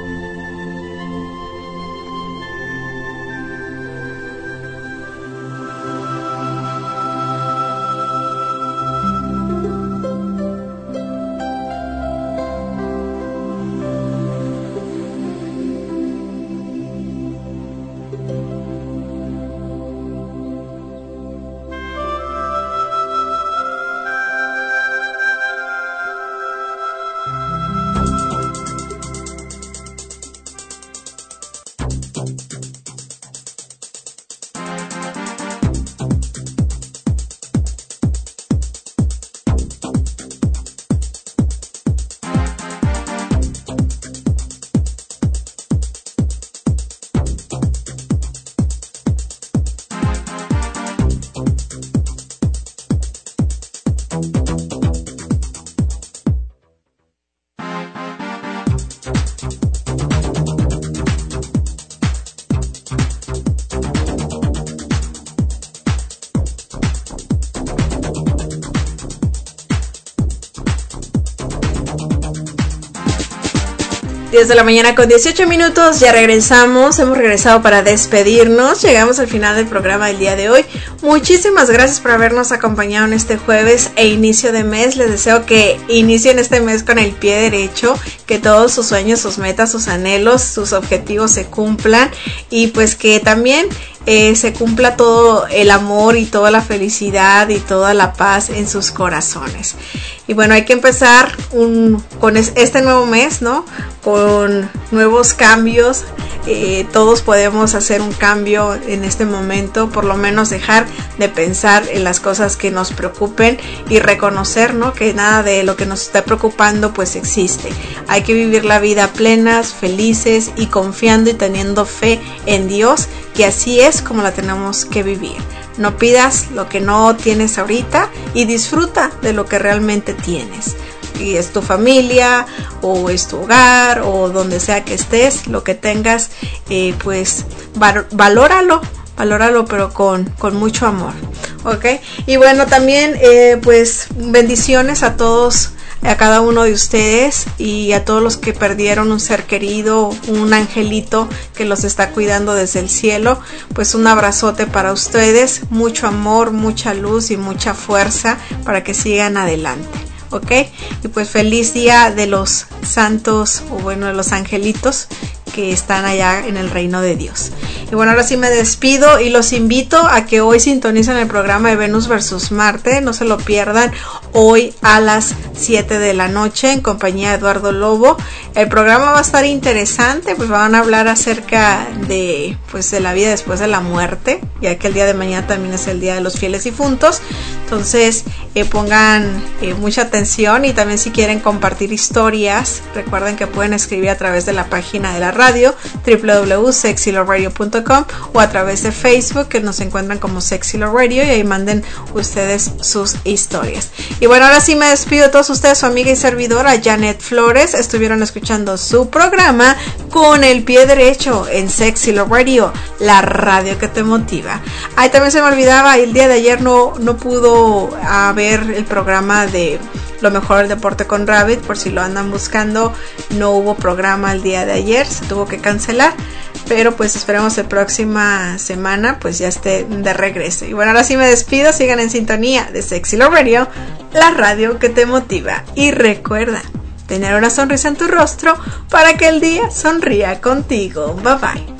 diez de la mañana con dieciocho minutos, ya regresamos, hemos regresado para despedirnos, llegamos al final del programa del día de hoy. Muchísimas gracias por habernos acompañado en este jueves e inicio de mes. Les deseo que inicien este mes con el pie derecho, que todos sus sueños, sus metas, sus anhelos, sus objetivos se cumplan y pues que también eh, se cumpla todo el amor y toda la felicidad y toda la paz en sus corazones. Y bueno, hay que empezar un, con es, este nuevo mes, ¿no? Con nuevos cambios. Eh, todos podemos hacer un cambio en este momento, por lo menos dejar de pensar en las cosas que nos preocupen y reconocer, ¿no?, que nada de lo que nos está preocupando pues existe. Hay que vivir la vida plenas, felices y confiando y teniendo fe en Dios, que así es como la tenemos que vivir. No pidas lo que no tienes ahorita y disfruta de lo que realmente tienes. Y es tu familia o es tu hogar o donde sea que estés, lo que tengas, eh, pues val- valóralo, valóralo pero con, con mucho amor, ¿ok? Y bueno, también eh, pues bendiciones a todos, a cada uno de ustedes y a todos los que perdieron un ser querido, un angelito que los está cuidando desde el cielo. Pues un abrazote para ustedes, mucho amor, mucha luz y mucha fuerza para que sigan adelante. ¿Ok? Y pues feliz día de los santos, o bueno, de los angelitos que están allá en el reino de Dios. Y bueno, ahora sí me despido y los invito a que hoy sintonicen el programa de Venus versus Marte. No se lo pierdan, hoy a las siete de la noche en compañía de Eduardo Lobo. El programa va a estar interesante, pues van a hablar acerca de, pues, de la vida después de la muerte, ya que el día de mañana también es el día de los fieles difuntos. Entonces eh, pongan eh, mucha atención y también si quieren compartir historias, recuerden que pueden escribir a través de la página de la radio doble u doble u doble u punto sexy love radio punto com o a través de Facebook, que nos encuentran como Sexy Love Radio, y ahí manden ustedes sus historias. Y bueno, ahora sí me despido de todos ustedes, su amiga y servidora Janet Flores. Estuvieron escuchando su programa Con el Pie Derecho en Sexy Love Radio, la radio que te motiva. Ahí también se me olvidaba, el día de ayer no, no pudo haber el programa de Lo Mejor del Deporte con Rabbit, por si lo andan buscando. No hubo programa el día de ayer, se tuvo que cancelar, pero pues esperemos la próxima semana pues ya esté de regreso. Y bueno, ahora sí me despido, sigan en sintonía de Sexy Love Radio, la radio que te motiva. Y recuerda, tener una sonrisa en tu rostro para que el día sonría contigo. Bye bye.